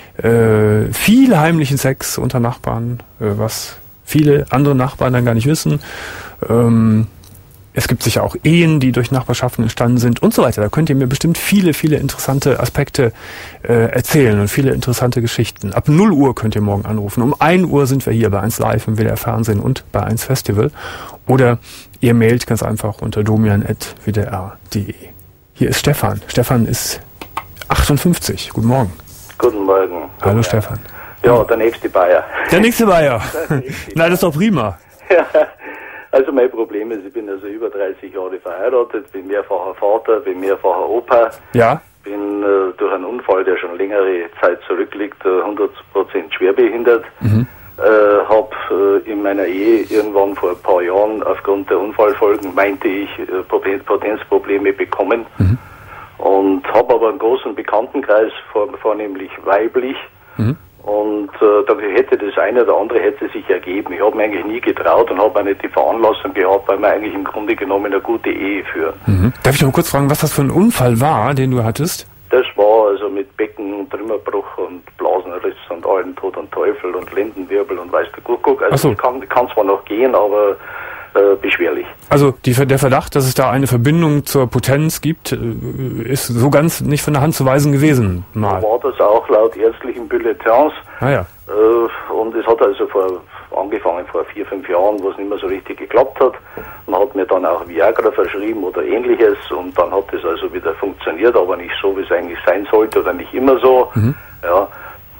äh, viel heimlichen Sex unter Nachbarn, äh, was viele andere Nachbarn dann gar nicht wissen. Ähm, es gibt sicher auch Ehen, die durch Nachbarschaften entstanden sind und so weiter. Da könnt ihr mir bestimmt viele, viele interessante Aspekte äh, erzählen und viele interessante Geschichten. Ab null Uhr könnt ihr morgen anrufen. Um ein Uhr sind wir hier bei eins Live im W D R Fernsehen und bei eins Festival. Oder ihr mailt ganz einfach unter domian at w d r punkt d e. Hier ist Stefan. Stefan ist achtundfünfzig. Guten Morgen. Guten Morgen. Hallo Stefan. Ja, der nächste Bayer. Der nächste Bayer. Na, das ist doch prima. Ja, also mein Problem ist, ich bin also über dreißig Jahre verheiratet, bin mehrfacher Vater, bin mehrfacher Opa. Ja. Bin äh, durch einen Unfall, der schon längere Zeit zurückliegt, äh, hundert Prozent schwerbehindert. Mhm. Äh, habe äh, in meiner Ehe irgendwann vor ein paar Jahren aufgrund der Unfallfolgen, meinte ich, äh, Potenzprobleme bekommen. Mhm. Und habe aber einen großen Bekanntenkreis, vor, vornehmlich weiblich. Mhm. Und äh, da hätte das eine oder andere hätte sich ergeben. Ich habe mir eigentlich nie getraut und habe auch nicht die Veranlassung gehabt, weil wir eigentlich im Grunde genommen eine gute Ehe führen. Mhm. Darf ich noch kurz fragen, was das für ein Unfall war, den du hattest? Das war also mit Becken und Trümmerbruch und Blasenriss und allen Tod und Teufel und Lendenwirbel und weiß der Kuckuck. Also so. Es kann, kann zwar noch gehen, aber äh, beschwerlich. Also die, der Verdacht, dass es da eine Verbindung zur Potenz gibt, ist so ganz nicht von der Hand zu weisen gewesen. Mal. War das auch laut ärztlichen Bulletins. Ah ja. Äh, und es hat also vor angefangen vor vier, fünf Jahren, wo es nicht mehr so richtig geklappt hat. Man hat mir dann auch Viagra verschrieben oder ähnliches und dann hat es also wieder funktioniert, aber nicht so, wie es eigentlich sein sollte oder nicht immer so. Mhm. Ja,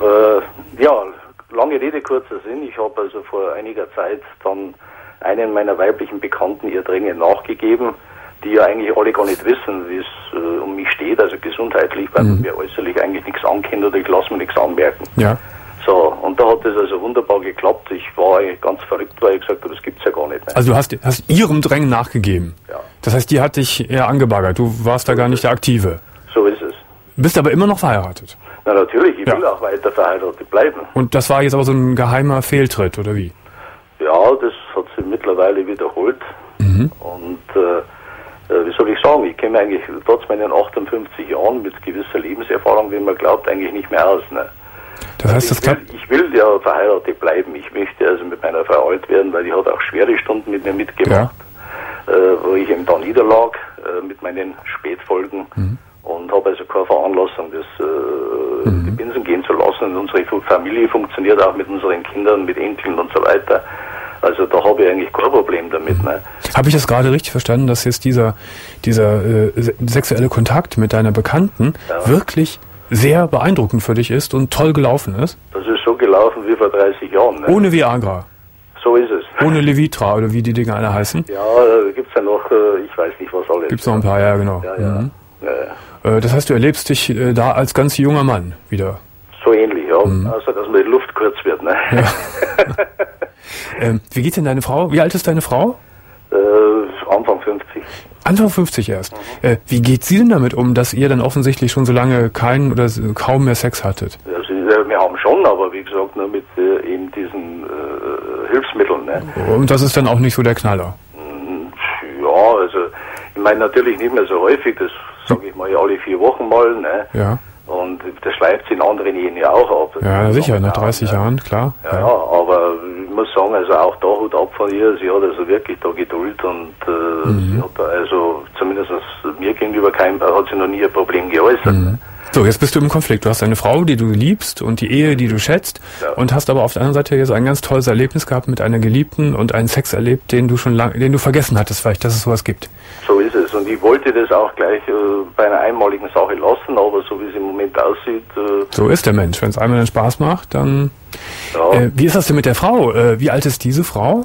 äh, ja, lange Rede, kurzer Sinn. Ich habe also vor einiger Zeit dann einen meiner weiblichen Bekannten ihr Drängen nachgegeben, die ja eigentlich alle gar nicht wissen, wie es äh, um mich steht, also gesundheitlich, weil mhm. mir äußerlich eigentlich nichts ankennt oder ich lasse mir nichts anmerken. Ja. So, und da hat es also wunderbar geklappt. Ich war ganz verrückt, weil ich gesagt habe, das gibt's ja gar nicht. Ne? Also du hast, hast ihrem Drängen nachgegeben? Ja. Das heißt, die hat dich eher angebaggert, du warst so da gar nicht der Aktive? So ist es. Bist aber immer noch verheiratet? Na natürlich, ich ja. will auch weiter verheiratet bleiben. Und das war jetzt aber so ein geheimer Fehltritt, oder wie? Ja, das hat sie mittlerweile wiederholt. Mhm. Und äh, wie soll ich sagen, ich kenne eigentlich trotz meinen achtundfünfzig Jahren mit gewisser Lebenserfahrung, wie man glaubt, eigentlich nicht mehr aus. Ne? Das heißt, das ich, will, ich will ja verheiratet bleiben. Ich möchte also mit meiner Frau alt werden, weil die hat auch schwere Stunden mit mir mitgemacht, ja. äh, wo ich eben da niederlag äh, mit meinen Spätfolgen mhm. und habe also keine Veranlassung, das äh, mhm. die Binsen gehen zu lassen. Und unsere Familie funktioniert auch mit unseren Kindern, mit Enkeln und so weiter. Also da habe ich eigentlich kein Problem damit. Ne? Habe ich das gerade richtig verstanden, dass jetzt dieser, dieser äh, sexuelle Kontakt mit deiner Bekannten ja. wirklich sehr beeindruckend für dich ist und toll gelaufen ist? Das ist so gelaufen wie vor dreißig Jahren. Ne? Ohne Viagra? So ist es. Ohne Levitra oder wie die Dinge alle heißen? Ja, da gibt es ja noch, äh, ich weiß nicht was alles. Gibt es noch ein paar, ja genau. Ja, ja. Mhm. Ja, ja. Äh, das heißt, du erlebst dich äh, da als ganz junger Mann wieder? So ähnlich, ja. Mhm. Also, dass mir die Luft kurz wird. Ne? Ja. ähm, wie geht's denn deine Frau? Wie alt ist deine Frau? Äh, Anfang fünfzig. Anfang fünfzig erst. Mhm. Äh, wie geht sie denn damit um, dass ihr dann offensichtlich schon so lange keinen oder kaum mehr Sex hattet? Ja, sie, wir haben schon, aber wie gesagt, nur mit äh, eben diesen äh, Hilfsmitteln. Ne? Und das ist dann auch nicht so der Knaller? Ja, also ich meine natürlich nicht mehr so häufig, das sage ich mal alle vier Wochen mal. Ne? Ja. Und das schleift sich in anderen Ehen ja auch ab. Ja, sicher, nach dreißig ja. Jahren, klar. Ja, ja, aber ich muss sagen, also auch da Hut ab von ihr, sie hat also wirklich da Geduld und äh, mhm. sie hat da also zumindest mir gegenüber kein, hat sie noch nie ein Problem geäußert. Mhm. So, jetzt bist du im Konflikt. Du hast eine Frau, die du liebst und die Ehe, die du schätzt ja. und hast aber auf der anderen Seite jetzt ein ganz tolles Erlebnis gehabt mit einer Geliebten und einen Sex erlebt, den du schon lange, den du vergessen hattest vielleicht, dass es sowas gibt. So ist es. Und ich wollte das auch gleich äh, bei einer einmaligen Sache lassen, aber so wie es im Moment aussieht... Äh, so ist der Mensch. Wenn es einmal einen Spaß macht, dann... Ja. Äh, wie ist das denn mit der Frau? Äh, wie alt ist diese Frau?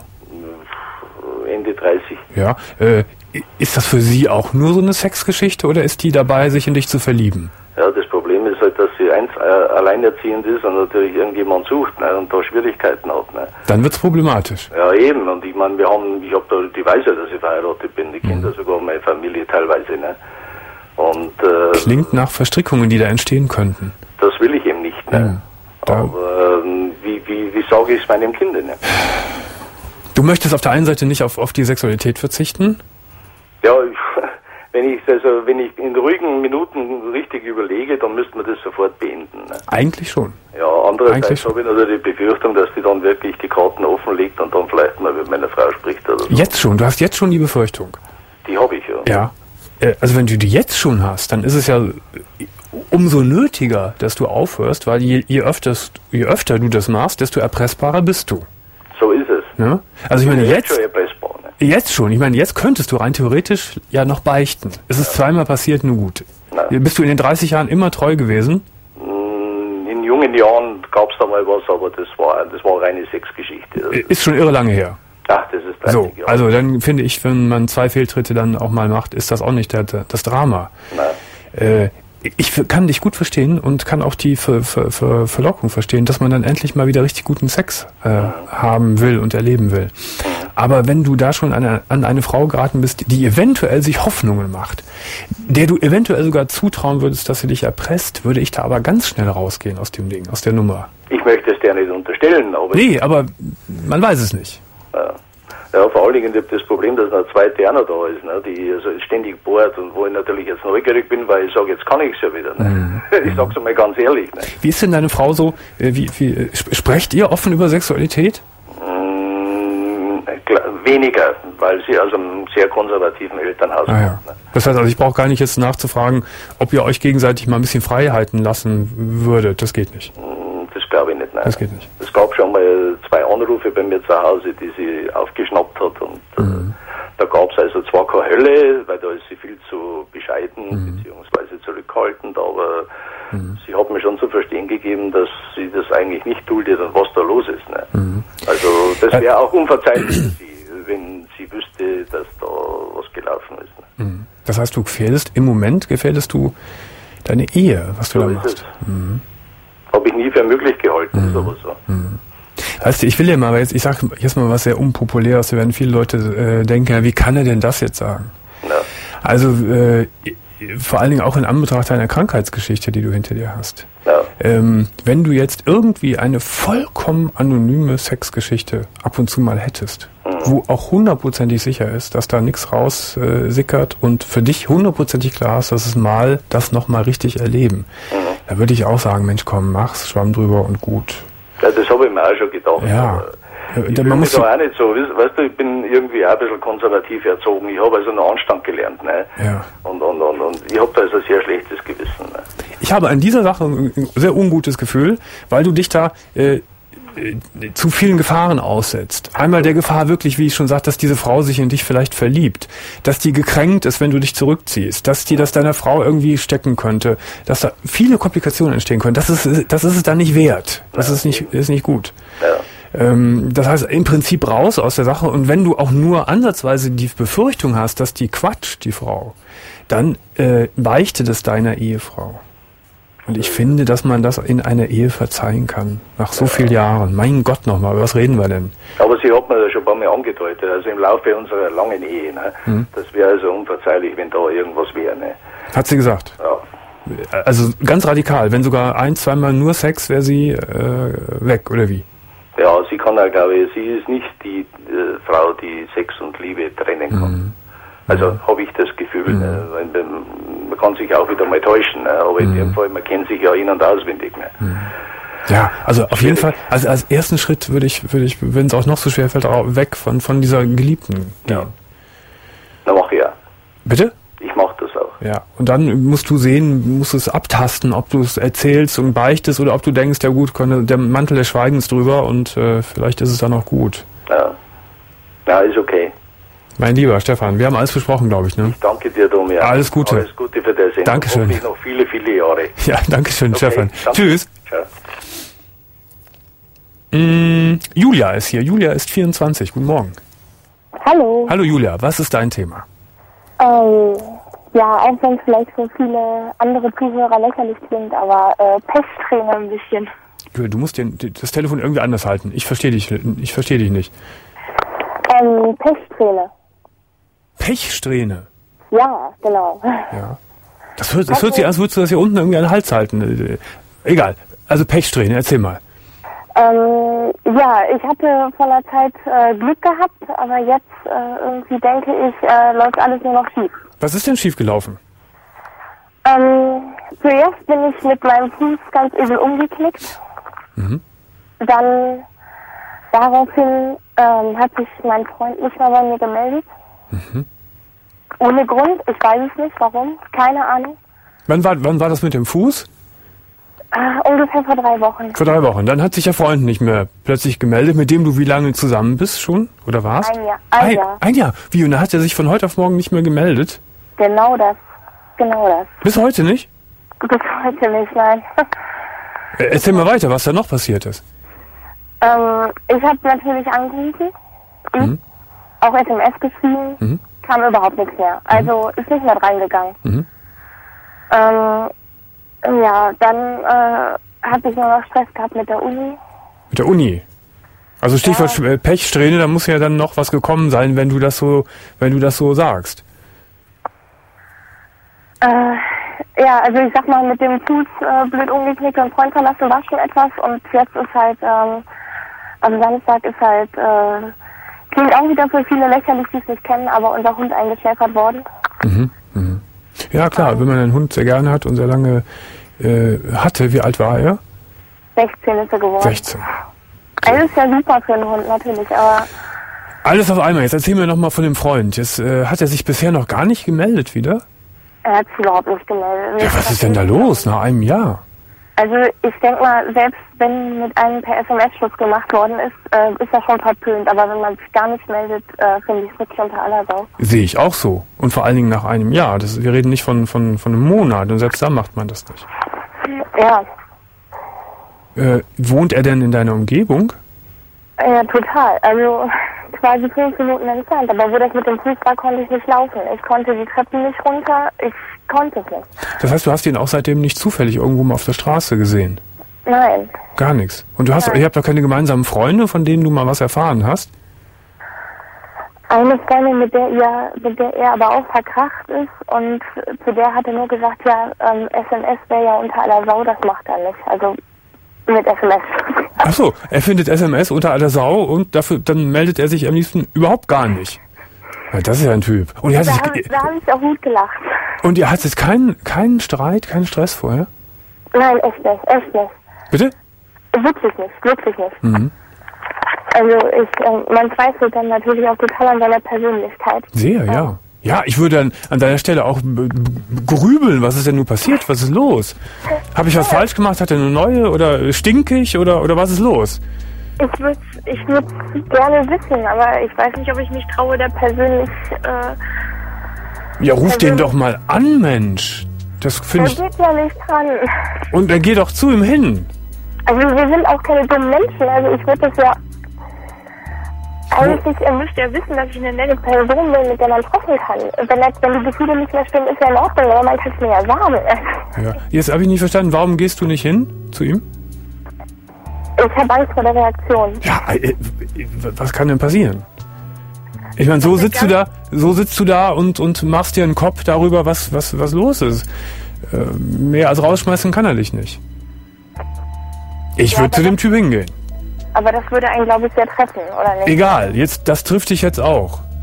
Ende dreißig. Ja. Äh, ist das für sie auch nur so eine Sexgeschichte oder ist die dabei, sich in dich zu verlieben? Ja, das Problem ist halt, dass sie eins äh, alleinerziehend ist und natürlich irgendjemand sucht, ne, und da Schwierigkeiten hat. Ne. Dann wird's problematisch. Ja, eben. Und ich meine, wir haben, ich habe da, die weiß ja, dass ich verheiratet bin. Die mhm. kennt ja sogar meine Familie teilweise. Ne. Und äh, klingt nach Verstrickungen, die da entstehen könnten. Das will ich eben nicht. Ne. Mhm. Aber ähm, wie, wie, wie sage ich es meinem Kind? Ne? Du möchtest auf der einen Seite nicht auf, auf die Sexualität verzichten? Ja, ich, wenn ich also wenn ich in ruhigen Minuten richtig überlege, dann müsste man das sofort beenden. Ne? Eigentlich schon. Ja, andererseits habe ich natürlich die Befürchtung, dass die dann wirklich die Karten offenlegt und dann vielleicht mal mit meiner Frau spricht oder so. Jetzt schon? Du hast jetzt schon die Befürchtung? Die habe ich, ja. Ja. Also wenn du die jetzt schon hast, dann ist es ja umso nötiger, dass du aufhörst, weil je, je, öfters, je öfter du das machst, desto erpressbarer bist du. So ist es. Ja? Also ich meine, jetzt, jetzt, schon erpressbar, ne? jetzt schon. Ich meine, jetzt könntest du rein theoretisch ja noch beichten. Es ist ja. zweimal passiert, nur gut. Nein. Bist du in den dreißig Jahren immer treu gewesen? In jungen Jahren gab es da mal was, aber das war das war reine Sexgeschichte. Also ist schon irre lange her. Ach, das ist dreißig so, Jahre. Also dann finde ich, wenn man zwei Fehltritte dann auch mal macht, ist das auch nicht der, der, das Drama. Nein. Äh, ich kann dich gut verstehen und kann auch die Ver, Ver, Ver, Verlockung verstehen, dass man dann endlich mal wieder richtig guten Sex äh, mhm. haben will und erleben will. Mhm. Aber wenn du da schon an eine, an eine Frau geraten bist, die eventuell sich Hoffnungen macht, der du eventuell sogar zutrauen würdest, dass sie dich erpresst, würde ich da aber ganz schnell rausgehen aus dem Ding, aus der Nummer. Ich möchte es dir nicht unterstellen, aber... Nee, aber man weiß es nicht. Ja. Ja, vor allen Dingen das Problem, dass eine zweite auch noch da ist, ne, die also ständig bohrt und wo ich natürlich jetzt neugierig bin, weil ich sage, jetzt kann ich es ja wieder. Ne. Mhm. Ich sag's einmal ganz ehrlich. Ne. Wie ist denn deine Frau so, wie, wie sprecht ihr offen über Sexualität? Mm, weniger, weil sie aus einem sehr konservativen Elternhaus ah, ja. kommt. Ne. Das heißt also, ich brauche gar nicht jetzt nachzufragen, ob ihr euch gegenseitig mal ein bisschen Freiheiten lassen würdet. Das geht nicht. Das glaube ich nicht, nein. Das geht nicht. Es gab schon mal zwei Anrufe bei mir zu Hause, die sie aufgeschnappt hat und mhm. äh, da gab es also zwar keine Hölle, weil da ist sie viel zu bescheiden mhm. beziehungsweise zurückhaltend, aber mhm. sie hat mir schon zu verstehen gegeben, dass sie das eigentlich nicht duldet und was da los ist. Ne? Mhm. Also das wäre auch unverzeihlich für sie, wenn sie wüsste, dass da was gelaufen ist. Ne? Mhm. Das heißt, du gefährdest, im Moment gefährdest du deine Ehe, was du so da machst. Mhm. Habe ich nie für möglich gehalten, mhm. ist aber so. Mhm. Weißt du, ich will ja mal, jetzt, ich sage jetzt mal was sehr Unpopuläres, da werden viele Leute äh, denken, ja, wie kann er denn das jetzt sagen? Ja. Also äh, vor allen Dingen auch in Anbetracht deiner Krankheitsgeschichte, die du hinter dir hast. Ja. Ähm, wenn du jetzt irgendwie eine vollkommen anonyme Sexgeschichte ab und zu mal hättest, mhm. wo auch hundertprozentig sicher ist, dass da nichts raus äh, sickert und für dich hundertprozentig klar ist, dass es mal das nochmal richtig erleben, mhm. da würde ich auch sagen, Mensch, komm, mach's, schwamm drüber und gut. Ja, das habe ich mir auch schon gedacht. Ja. Ich bin mich da auch nicht so, weißt du, ich bin irgendwie auch ein bisschen konservativ erzogen. Ich habe also noch Anstand gelernt, ne? Ja. Und, und, und, und ich habe da also ein sehr schlechtes Gewissen, ne? Ich habe an dieser Sache ein sehr ungutes Gefühl, weil du dich da äh, zu vielen Gefahren aussetzt. Einmal der Gefahr wirklich, wie ich schon sagte, dass diese Frau sich in dich vielleicht verliebt, dass die gekränkt ist, wenn du dich zurückziehst, dass die das deiner Frau irgendwie stecken könnte, dass da viele Komplikationen entstehen können. Das ist, das ist es dann nicht wert. Das ist nicht, ist nicht gut. Ja. Ähm, das heißt, im Prinzip raus aus der Sache. Und wenn du auch nur ansatzweise die Befürchtung hast, dass die quatscht, die Frau, dann äh, beichte das deiner Ehefrau. Und ich finde, dass man das in einer Ehe verzeihen kann. Nach so vielen Jahren. Mein Gott nochmal, was reden wir denn? Aber sie hat mir das schon ein paar Mal angedeutet, also im Laufe unserer langen Ehe. Ne? Hm. Das wäre also unverzeihlich, wenn da irgendwas wäre. Ne? Hat sie gesagt? Ja. Also ganz radikal. Wenn sogar ein, zweimal nur Sex, wäre sie äh, weg, oder wie? Ja, sie kann ja, glaube ich, sie ist nicht die äh, Frau, die Sex und Liebe trennen kann. Mhm. Also mhm. habe ich das Gefühl, mhm. äh, weil man kann sich auch wieder mal täuschen. Ne? Aber in Mhm. dem Fall, man kennt sich ja in- und auswendig. Ne? Mhm. Ja, also auf jeden Fall, also als ersten Schritt würde ich, würde ich, wenn es auch noch so schwer fällt, auch weg von, von dieser Geliebten gehen. Ja. Na, mach ich ja. Bitte? Ich mach das auch. Ja, und dann musst du sehen, musst es abtasten, ob du es erzählst und beichtest oder ob du denkst, ja gut, der Mantel des Schweigens drüber und äh, vielleicht ist es dann auch gut. Ja. Ja, ist okay. Mein lieber Stefan, wir haben alles besprochen, glaube ich, ne? Ich danke dir, Domi. Alles Gute. Alles Gute für deine Sendung. Dankeschön. Hoffentlich noch viele, viele Jahre. Ja, danke schön, Okay, Stefan. danke. Tschüss. Ciao. Mm, Julia ist hier. Julia ist vierundzwanzig. Guten Morgen. Hallo. Hallo Julia, was ist dein Thema? Ähm, ja, auch wenn es vielleicht für viele andere Zuhörer lächerlich klingt, aber äh, Pechsträhne ein bisschen. Du, du musst den, das Telefon irgendwie anders halten. Ich verstehe dich, ich verstehe dich nicht. Ähm, Pechsträhne. Pechsträhne? Ja, genau. Ja. Das hört, das hört sich an, als würdest du das hier unten irgendwie an den Hals halten. Egal. Also Pechsträhne, erzähl mal. Ähm, ja, ich hatte vor einer Zeit äh, Glück gehabt, aber jetzt äh, irgendwie denke ich, äh, läuft alles nur noch schief. Was ist denn schiefgelaufen? Ähm, zuerst bin ich mit meinem Fuß ganz übel umgeknickt. Mhm. Dann daraufhin ähm, hat sich mein Freund nicht mehr bei mir gemeldet. Mhm. Ohne Grund, ich weiß es nicht, warum, keine Ahnung. Wann war, wann war das mit dem Fuß? Äh, ungefähr vor drei Wochen. Vor drei Wochen. Dann hat sich der Freund nicht mehr plötzlich gemeldet, mit dem du wie lange zusammen bist schon? Oder warst? Ein Jahr. Ein, ein Jahr. Ein Jahr. Wie? Und dann hat er sich von heute auf morgen nicht mehr gemeldet? Genau das. Genau das. Bis heute nicht? Bis heute nicht, nein. Äh, Erzähl mal weiter, was da noch passiert ist. ähm, ich habe natürlich angerufen, Mhm. auch S M S geschrieben, Mhm. kam überhaupt nichts mehr. Also ist nicht mehr reingegangen. Mhm. Ähm, ja, dann äh, habe ich nur noch Stress gehabt mit der Uni. Mit der Uni. Also Stichwort ja. Pechsträhne, da muss ja dann noch was gekommen sein, wenn du das so, wenn du das so sagst. Äh, ja, also ich sag mal, mit dem Fuß äh, blöd umgeknickt und Freund verlassen war schon etwas und jetzt ist halt, ähm, am Samstag ist halt, äh, klingt auch wieder für viele lächerlich, die es nicht kennen, aber unser Hund eingeschläfert worden. Mhm. Mhm. Ja klar, wenn man einen Hund sehr gerne hat und sehr lange äh, hatte, wie alt war er? sechzehn ist er geworden. sechzehn. Also ist ja super für einen Hund natürlich, aber... Alles auf einmal. Jetzt erzähl mir noch mal von dem Freund. Jetzt äh, hat er sich bisher noch gar nicht gemeldet wieder? Er hat sich überhaupt nicht gemeldet. Ja, was ist denn da los nach einem Jahr? Also ich denke mal, selbst wenn mit einem per S M S Schluss gemacht worden ist, äh, ist das schon verpönt. Aber wenn man sich gar nicht meldet, äh, finde ich es wirklich unter aller Sau. Sehe ich auch so. Und vor allen Dingen nach einem Jahr. Das, wir reden nicht von, von, von einem Monat. Und selbst da macht man das nicht. Ja. Äh, wohnt er denn in deiner Umgebung? Ja, total. Also quasi fünf Minuten entfernt. Aber wo das mit dem Fuß war, konnte ich nicht laufen. Ich konnte die Treppen nicht runter. Ich konnte es nicht. Das heißt, du hast ihn auch seitdem nicht zufällig irgendwo mal auf der Straße gesehen? Nein. Gar nichts. Und du hast, Nein. ihr habt doch keine gemeinsamen Freunde, von denen du mal was erfahren hast? Eine Freundin, mit der er, mit der er aber auch verkracht ist und zu der hat er nur gesagt, ja, ähm, S M S wäre ja unter aller Sau, das macht er nicht. Also mit S M S. Ach so, er findet S M S unter aller Sau und dafür dann meldet er sich am liebsten überhaupt gar nicht. Ja, das ist ja ein Typ. Und, er Da hat habe sich, hab ich auch gut gelacht. und ihr hattet keinen keinen Streit, keinen Stress vorher? Nein, echt nicht, echt nicht. Bitte? Wirklich nicht, wirklich nicht. Mhm. Also ich, äh, man zweifelt dann natürlich auch total an seiner Persönlichkeit. Sehr, ja. Ja, ich würde dann an deiner Stelle auch b- b- grübeln, was ist denn nun passiert, was ist los? Habe ich was falsch gemacht, hat er eine neue oder stinkig oder, oder was ist los? Ich würde ich würd gerne wissen, aber ich weiß nicht, ob ich mich traue, da persönlich... Äh, Ja, ruf also, den doch mal an, Mensch. Das er finde ich... geht ja nicht dran. Und dann geh doch zu ihm hin. Also wir sind auch keine dummen Menschen, also ich würde das ja... Eigentlich er müsste ja wissen, dass ich eine nette Person bin, mit der man treffen kann. Wenn, er, wenn die Gefühle nicht mehr stimmen, ist ja in Ordnung, aber man kann es mir ja sagen. Ja. Jetzt habe ich nicht verstanden, warum gehst du nicht hin zu ihm? Ich habe Angst vor der Reaktion. Ja, äh, was kann denn passieren? Ich meine, so sitzt du da, so sitzt du da und, und machst dir einen Kopf darüber, was, was, was los ist. Äh, mehr als rausschmeißen kann er dich nicht. Ich Ja, würde zu aber dem Typ hingehen. Aber das würde einen, glaube ich, sehr treffen, oder nicht? Egal, jetzt, das trifft dich jetzt auch.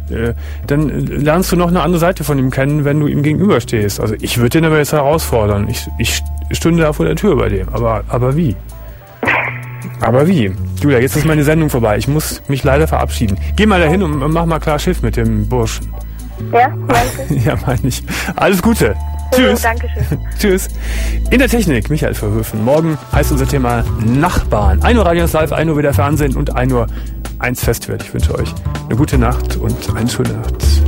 äh, dann lernst du noch eine andere Seite von ihm kennen, wenn du ihm gegenüberstehst. Also ich würde den aber jetzt herausfordern. Ich, ich stünde da vor der Tür bei dem. Aber, aber wie? Aber wie? Julia, jetzt ist meine Sendung vorbei. Ich muss mich leider verabschieden. Geh mal dahin und mach mal klar Schiff mit dem Burschen. Ja, danke. Ja, meine ich. Alles Gute. Tschüss. Ja, danke schön. Tschüss. In der Technik, Michael Verhöfen. Morgen heißt unser Thema Nachbarn. ein Uhr Radio eins Live, ein Uhr wieder Fernsehen und ein Uhr eins Festival. Ich wünsche euch eine gute Nacht und eine schöne Nacht.